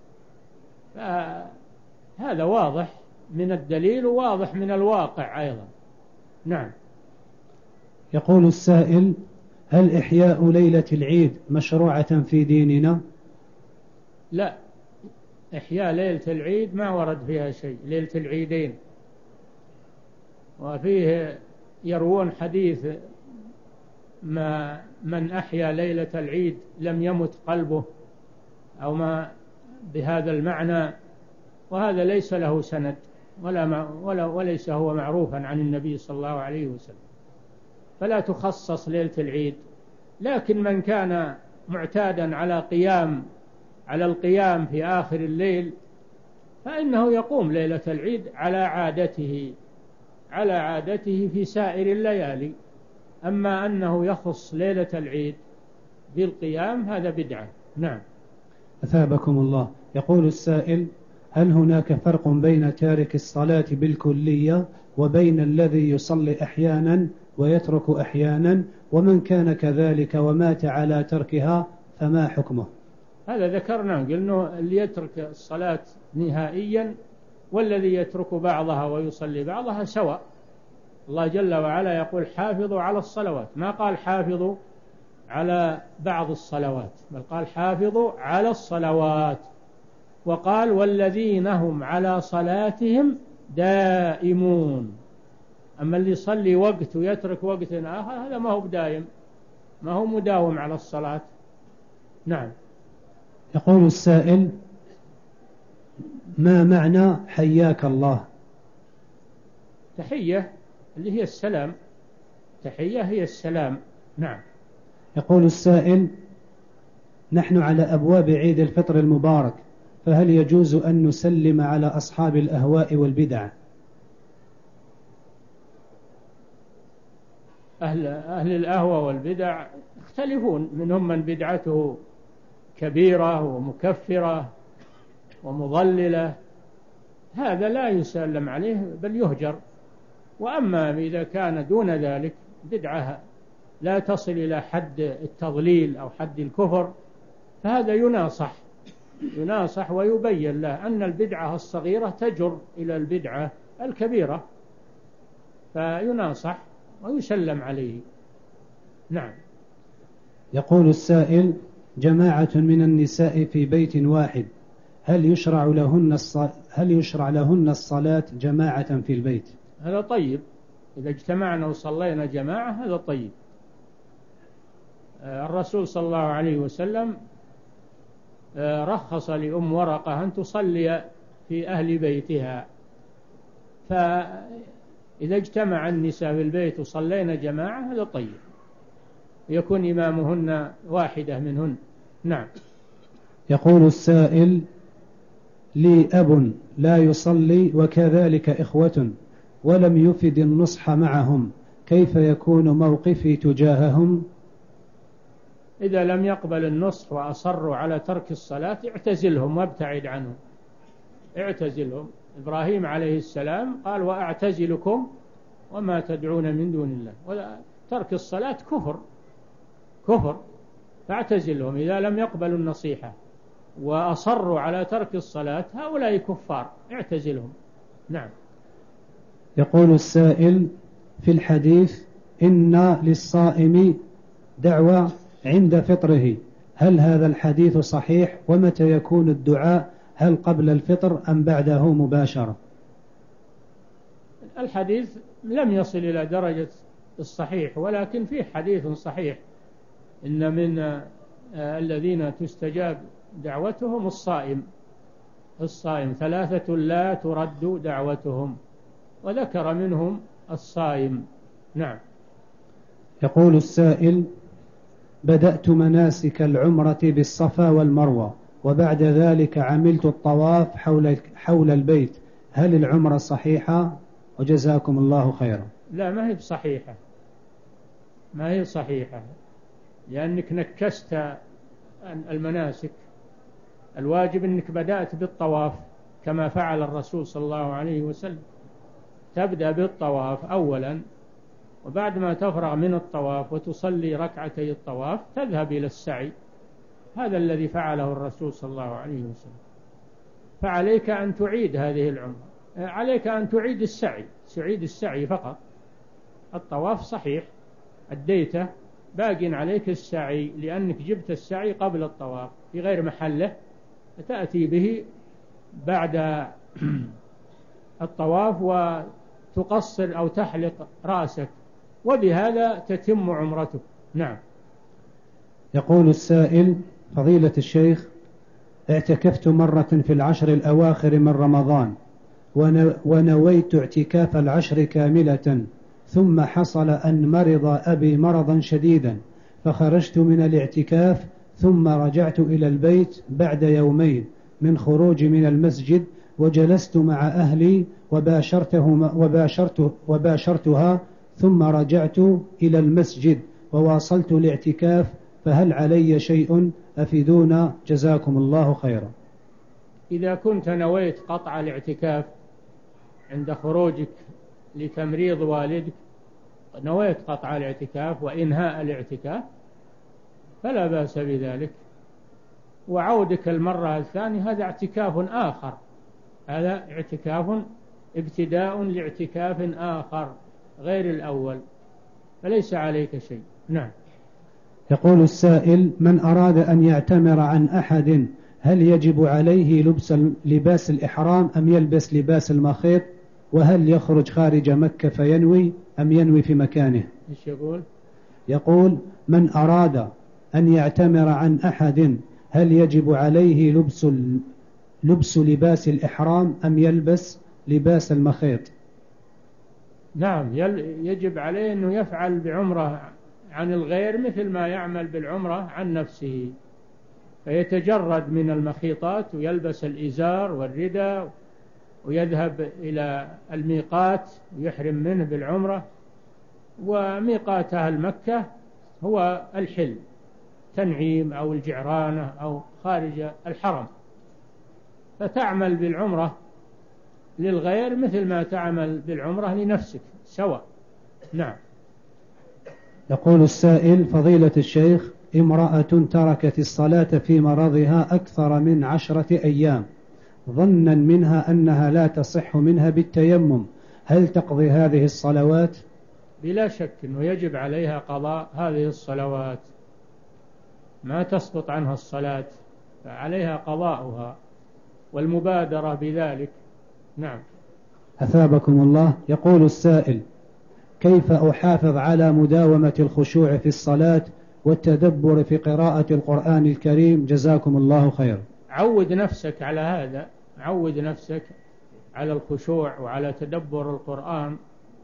[SPEAKER 2] فهذا واضح من الدليل وواضح من الواقع أيضا. نعم.
[SPEAKER 3] يقول السائل: هل إحياء ليلة العيد مشروعة في ديننا؟
[SPEAKER 2] لا، إحياء ليلة العيد ما ورد فيها شيء، ليلة العيدين. وفيه يروون حديث: ما من أحيا ليلة العيد لم يمت قلبه، أو ما بهذا المعنى، وهذا ليس له سند ولا ولا وليس هو معروفا عن النبي صلى الله عليه وسلم، فلا تخصص ليلة العيد. لكن من كان معتادا على قيام على القيام في آخر الليل فإنه يقوم ليلة العيد على عادته على عادته في سائر الليالي. أما أنه يخص ليلة العيد بالقيام هذا بدعة. نعم.
[SPEAKER 3] أثابكم الله. يقول السائل: هل هناك فرق بين تارك الصلاة بالكلية وبين الذي يصلي أحيانا ويترك أحيانا، ومن كان كذلك ومات على تركها فما حكمه؟
[SPEAKER 2] هذا ذكرنا، قلنا اللي يترك الصلاة نهائيا والذي يترك بعضها ويصلي بعضها سواء، الله جل وعلا يقول حافظوا على الصلوات، ما قال حافظوا على بعض الصلوات، بل قال حافظوا على الصلوات، وقال والذين هم على صلاتهم دائمون. أما اللي يصلي وقت ويترك وقت آخر هذا ما هو بدائم، ما هو مداوم على الصلاة. نعم.
[SPEAKER 3] يقول السائل: ما معنى حياك الله؟
[SPEAKER 2] تحية اللي هي السلام، تحية هي السلام. نعم.
[SPEAKER 3] يقول السائل: نحن على أبواب عيد الفطر المبارك، فهل يجوز أن نسلم على أصحاب الأهواء والبدع؟
[SPEAKER 2] أهل, أهل الأهوى والبدع يختلفون، منهم من بدعته كبيرة ومكفرة ومضللة، هذا لا يسلم عليه بل يهجر. وأما إذا كان دون ذلك بدعة لا تصل إلى حد التضليل أو حد الكفر، فهذا يناصح يناصح ويبين له أن البدعة الصغيرة تجر إلى البدعة الكبيرة، فيناصح ويسلم عليه. نعم.
[SPEAKER 3] يقول السائل: جماعة من النساء في بيت واحد، هل يشرع لهن الصلاة هل يشرع لهن الصلاة جماعة في البيت؟
[SPEAKER 2] هذا طيب، إذا اجتمعنا وصلينا جماعة هذا طيب. الرسول صلى الله عليه وسلم رخص لأم ورقة أن تصلي في أهل بيتها، فإذا اجتمع النساء في البيت وصلينا جماعة هذا طيب، يكون إمامهن واحدة منهن. نعم.
[SPEAKER 3] يقول السائل: لي أب لا يصلي وكذلك إخوة ولم يفد النصح معهم، كيف يكون موقفي تجاههم؟
[SPEAKER 2] إذا لم يقبل النصح وأصروا على ترك الصلاة اعتزلهم وابتعد عنهم، اعتزلهم. إبراهيم عليه السلام قال: وأعتزلكم وما تدعون من دون الله. وترك الصلاة كفر كفر فاعتزلهم. إذا لم يقبلوا النصيحة وأصروا على ترك الصلاة هؤلاء كفار، اعتزلهم. نعم.
[SPEAKER 3] يقول السائل: في الحديث إن للصائم دعوة عند فطره، هل هذا الحديث صحيح؟ ومتى يكون الدعاء، هل قبل الفطر أم بعده مباشرة؟
[SPEAKER 2] الحديث لم يصل إلى درجة الصحيح، ولكن فيه حديث صحيح إن من الذين تستجاب دعوتهم الصائم الصائم ثلاثة لا ترد دعوتهم، وذكر منهم الصائم. نعم.
[SPEAKER 3] يقول السائل: بدأت مناسك العمرة بالصفا والمروة، وبعد ذلك عملت الطواف حول حول البيت، هل العمرة صحيحة؟ وجزاكم الله خيرا.
[SPEAKER 2] لا، ما هي بصحيحة، ما هي صحيحة، لأنك نكست المناسك. الواجب أنك بدأت بالطواف كما فعل الرسول صلى الله عليه وسلم، تبدأ بالطواف أولا، وبعد ما تفرغ من الطواف وتصلي ركعتي الطواف تذهب إلى السعي. هذا الذي فعله الرسول صلى الله عليه وسلم. فعليك أن تعيد هذه العمرة، عليك أن تعيد السعي، تعيد السعي فقط. الطواف صحيح أديته، باق عليك السعي، لأنك جبت السعي قبل الطواف في غير محله، فتأتي به بعد الطواف وتقصر أو تحلق رأسك، وبهذا تتم عمرتك. نعم.
[SPEAKER 3] يقول السائل: فضيلة الشيخ، اعتكفت مرة في العشر الأواخر من رمضان، ونويت اعتكاف العشر كاملة، ثم حصل أن مرض أبي مرضا شديدا، فخرجت من الاعتكاف ثم رجعت إلى البيت بعد يومين من خروج من المسجد، وجلست مع أهلي وباشرته وباشرته وباشرتها، ثم رجعت إلى المسجد وواصلت الاعتكاف، فهل علي شيء؟ أفيدونا جزاكم الله خيرا.
[SPEAKER 2] إذا كنت نويت قطع الاعتكاف عند خروجك لتمريض والدك، نويت قطع الاعتكاف وإنهاء الاعتكاف، فلا بأس بذلك. وعودك المرة الثانية هذا اعتكاف آخر، هذا اعتكاف ابتداء لاعتكاف آخر، غير الأول فليس عليك شيء. نعم.
[SPEAKER 3] يقول السائل: من أراد أن يعتمر عن أحد هل يجب عليه لبس لباس الإحرام أم يلبس لباس المخيط؟ وهل يخرج خارج مكة فينوي أم ينوي في مكانه؟
[SPEAKER 2] إيش يقول؟
[SPEAKER 3] يقول: من أراد أن يعتمر عن أحد هل يجب عليه لبس لبس لباس الإحرام أم يلبس لباس المخيط؟
[SPEAKER 2] نعم، يجب عليه أنه يفعل بعمره عن الغير مثل ما يعمل بالعمرة عن نفسه، فيتجرد من المخيطات ويلبس الإزار والرداء ويذهب إلى الميقات ويحرم منه بالعمرة. وميقات أهل مكة هو الحل، تنعيم أو الجعرانة أو خارج الحرم، فتعمل بالعمرة للغير مثل ما تعمل بالعمرة لنفسك سواء. نعم.
[SPEAKER 3] يقول السائل: فضيلة الشيخ، امرأة تركت الصلاة في مرضها أكثر من عشرة أيام ظنا منها أنها لا تصح منها بالتيمم، هل تقضي هذه الصلوات؟
[SPEAKER 2] بلا شك أنه يجب عليها قضاء هذه الصلوات، ما تسقط عنها الصلاة، فعليها قضاؤها والمبادرة بذلك. نعم.
[SPEAKER 3] أثابكم الله. يقول السائل: كيف أحافظ على مداومة الخشوع في الصلاة والتدبر في قراءة القرآن الكريم؟ جزاكم الله خير.
[SPEAKER 2] عود نفسك على هذا، عود نفسك على الخشوع وعلى تدبر القرآن،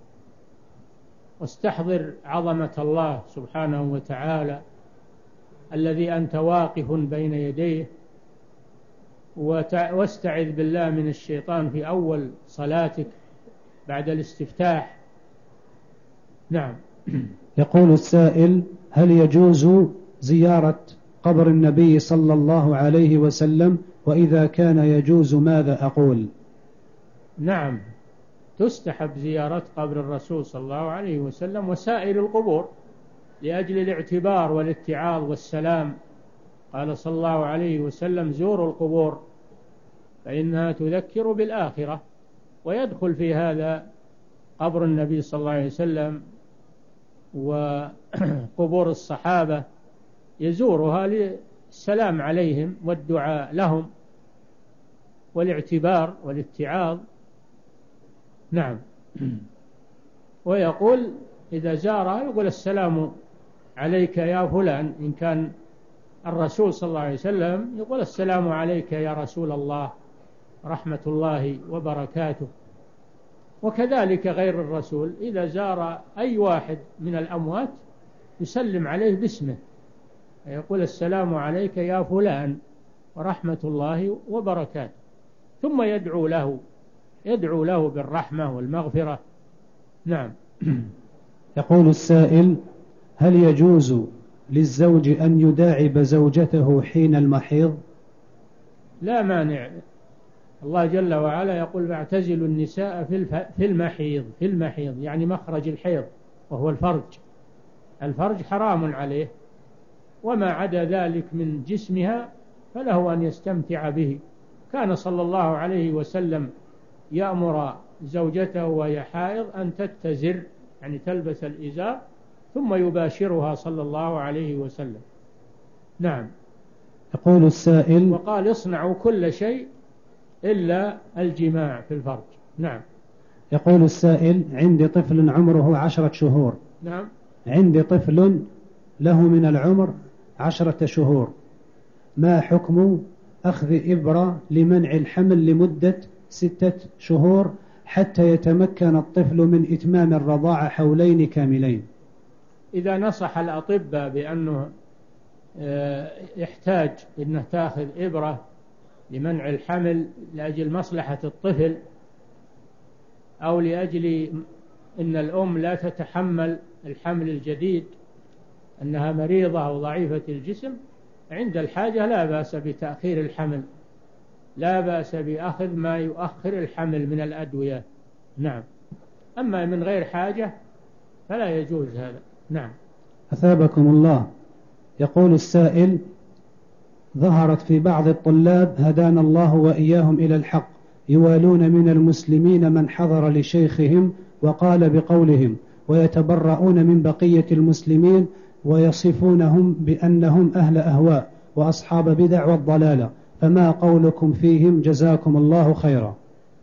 [SPEAKER 2] واستحضر عظمة الله سبحانه وتعالى الذي أنت واقف بين يديه، واستعذ بالله من الشيطان في أول صلاتك بعد الاستفتاح. نعم.
[SPEAKER 3] يقول السائل: هل يجوز زيارة قبر النبي صلى الله عليه وسلم؟ وإذا كان يجوز ماذا أقول؟
[SPEAKER 2] نعم، تستحب زيارة قبر الرسول صلى الله عليه وسلم وسائر القبور لأجل الاعتبار والاتعاظ والسلام. قال صلى الله عليه وسلم: زوروا القبور فإنها تذكر بالآخرة. ويدخل في هذا قبر النبي صلى الله عليه وسلم وقبور الصحابة، يزورها للسلام عليهم والدعاء لهم والاعتبار والاتعاظ. نعم. ويقول إذا زارها يقول: السلام عليك يا فلان. إن كان الرسول صلى الله عليه وسلم يقول: السلام عليك يا رسول الله رحمة الله وبركاته. وكذلك غير الرسول إذا زار أي واحد من الأموات يسلم عليه باسمه، يقول: السلام عليك يا فلان ورحمة الله وبركاته، ثم يدعو له يدعو له بالرحمة والمغفرة. نعم.
[SPEAKER 3] يقول السائل: هل يجوز للزوج أن يداعب زوجته حين المحيض؟
[SPEAKER 2] لا مانع. الله جل وعلا يقول: فاعتزلوا النساء في المحيض. في المحيض يعني مخرج الحيض وهو الفرج. الفرج حرام عليه، وما عدا ذلك من جسمها فله أن يستمتع به. كان صلى الله عليه وسلم يأمر زوجته وهي حائض أن تتزر، يعني تلبس الإزار، ثم يباشرها صلى الله عليه وسلم. نعم.
[SPEAKER 3] يقول السائل:
[SPEAKER 2] وقال: اصنعوا كل شيء إلا الجماع في الفرج. نعم.
[SPEAKER 3] يقول السائل: عندي طفل عمره عشرة شهور.
[SPEAKER 2] نعم.
[SPEAKER 3] عندي طفل له من العمر عشرة شهور، ما حكم أخذ إبرة لمنع الحمل لمدة ستة شهور حتى يتمكن الطفل من إتمام الرضاعة حولين كاملين؟
[SPEAKER 2] إذا نصح الأطباء بأنه يحتاج أنه تأخذ إبرة لمنع الحمل لأجل مصلحة الطفل، أو لأجل أن الأم لا تتحمل الحمل الجديد، أنها مريضة أو ضعيفة الجسم، عند الحاجة لا بأس بتأخير الحمل، لا بأس بأخذ ما يؤخر الحمل من الأدوية. نعم. أما من غير حاجة فلا يجوز هذا. نعم.
[SPEAKER 3] أثابكم الله. يقول السائل: ظهرت في بعض الطلاب هدانا الله وإياهم إلى الحق يوالون من المسلمين من حضر لشيخهم وقال بقولهم ويتبرؤون من بقية المسلمين ويصفونهم بأنهم أهل أهواء وأصحاب بدع والضلالة، فما قولكم فيهم جزاكم الله خيرا؟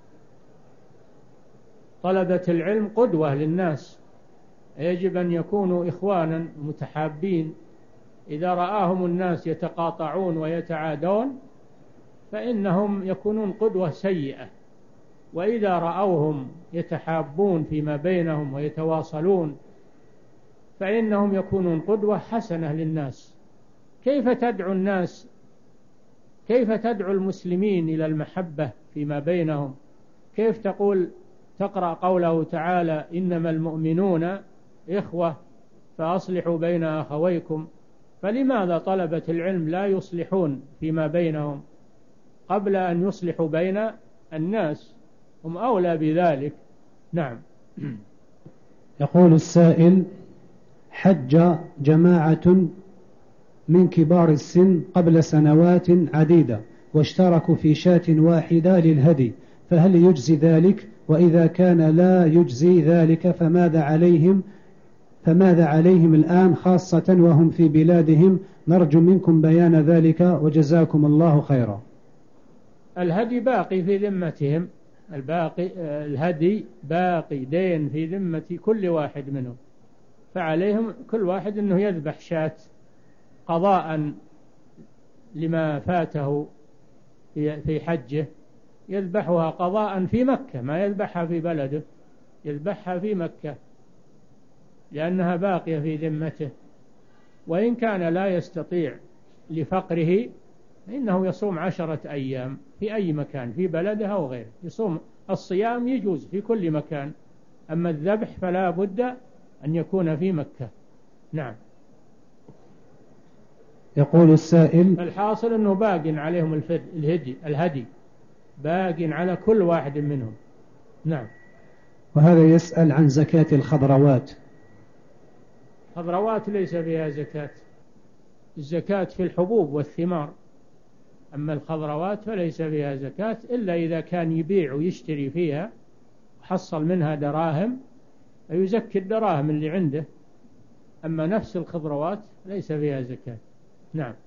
[SPEAKER 2] طلبة العلم قدوة للناس، يجب أن يكونوا إخوانا متحابين. إذا رآهم الناس يتقاطعون ويتعادون فإنهم يكونون قدوة سيئة، وإذا رأوهم يتحابون فيما بينهم ويتواصلون فإنهم يكونون قدوة حسنة للناس. كيف تدعو الناس، كيف تدعو المسلمين إلى المحبة فيما بينهم؟ كيف تقول تقرأ قوله تعالى إنما المؤمنون إخوة فأصلحوا بين أخويكم؟ فلماذا طلبة العلم لا يصلحون فيما بينهم قبل أن يصلحوا بين الناس؟ هم أولى بذلك. نعم.
[SPEAKER 3] يقول السائل: حج جماعة من كبار السن قبل سنوات عديدة واشتركوا في شاة واحدة للهدي، فهل يجزي ذلك؟ وإذا كان لا يجزي ذلك فماذا عليهم فماذا عليهم الآن خاصة وهم في بلادهم؟ نرجو منكم بيان ذلك وجزاكم الله خيرا.
[SPEAKER 2] الهدي باقي في ذمتهم، الباقي الهدي باقي دين في ذمة كل واحد منهم، فعليهم كل واحد أنه يذبح شاة قضاء لما فاته في حجه، يذبحها قضاء في مكة، ما يذبحها في بلده، يذبحها في مكة لأنها باقية في ذمته. وإن كان لا يستطيع لفقره إنه يصوم عشرة أيام في أي مكان في بلده أو غيره، يصوم. الصيام يجوز في كل مكان، أما الذبح فلا بد أن يكون في مكة. نعم.
[SPEAKER 3] يقول السائل:
[SPEAKER 2] الحاصل أنه باق عليهم الهدي الهدي باق على كل واحد منهم. نعم.
[SPEAKER 3] وهذا يسأل عن زكاة الخضروات.
[SPEAKER 2] الخضروات ليس فيها زكاة، الزكاة في الحبوب والثمار، أما الخضروات فليس فيها زكاة إلا إذا كان يبيع ويشتري فيها وحصل منها دراهم فيزكي الدراهم اللي عنده، أما نفس الخضروات ليس فيها زكاة. نعم.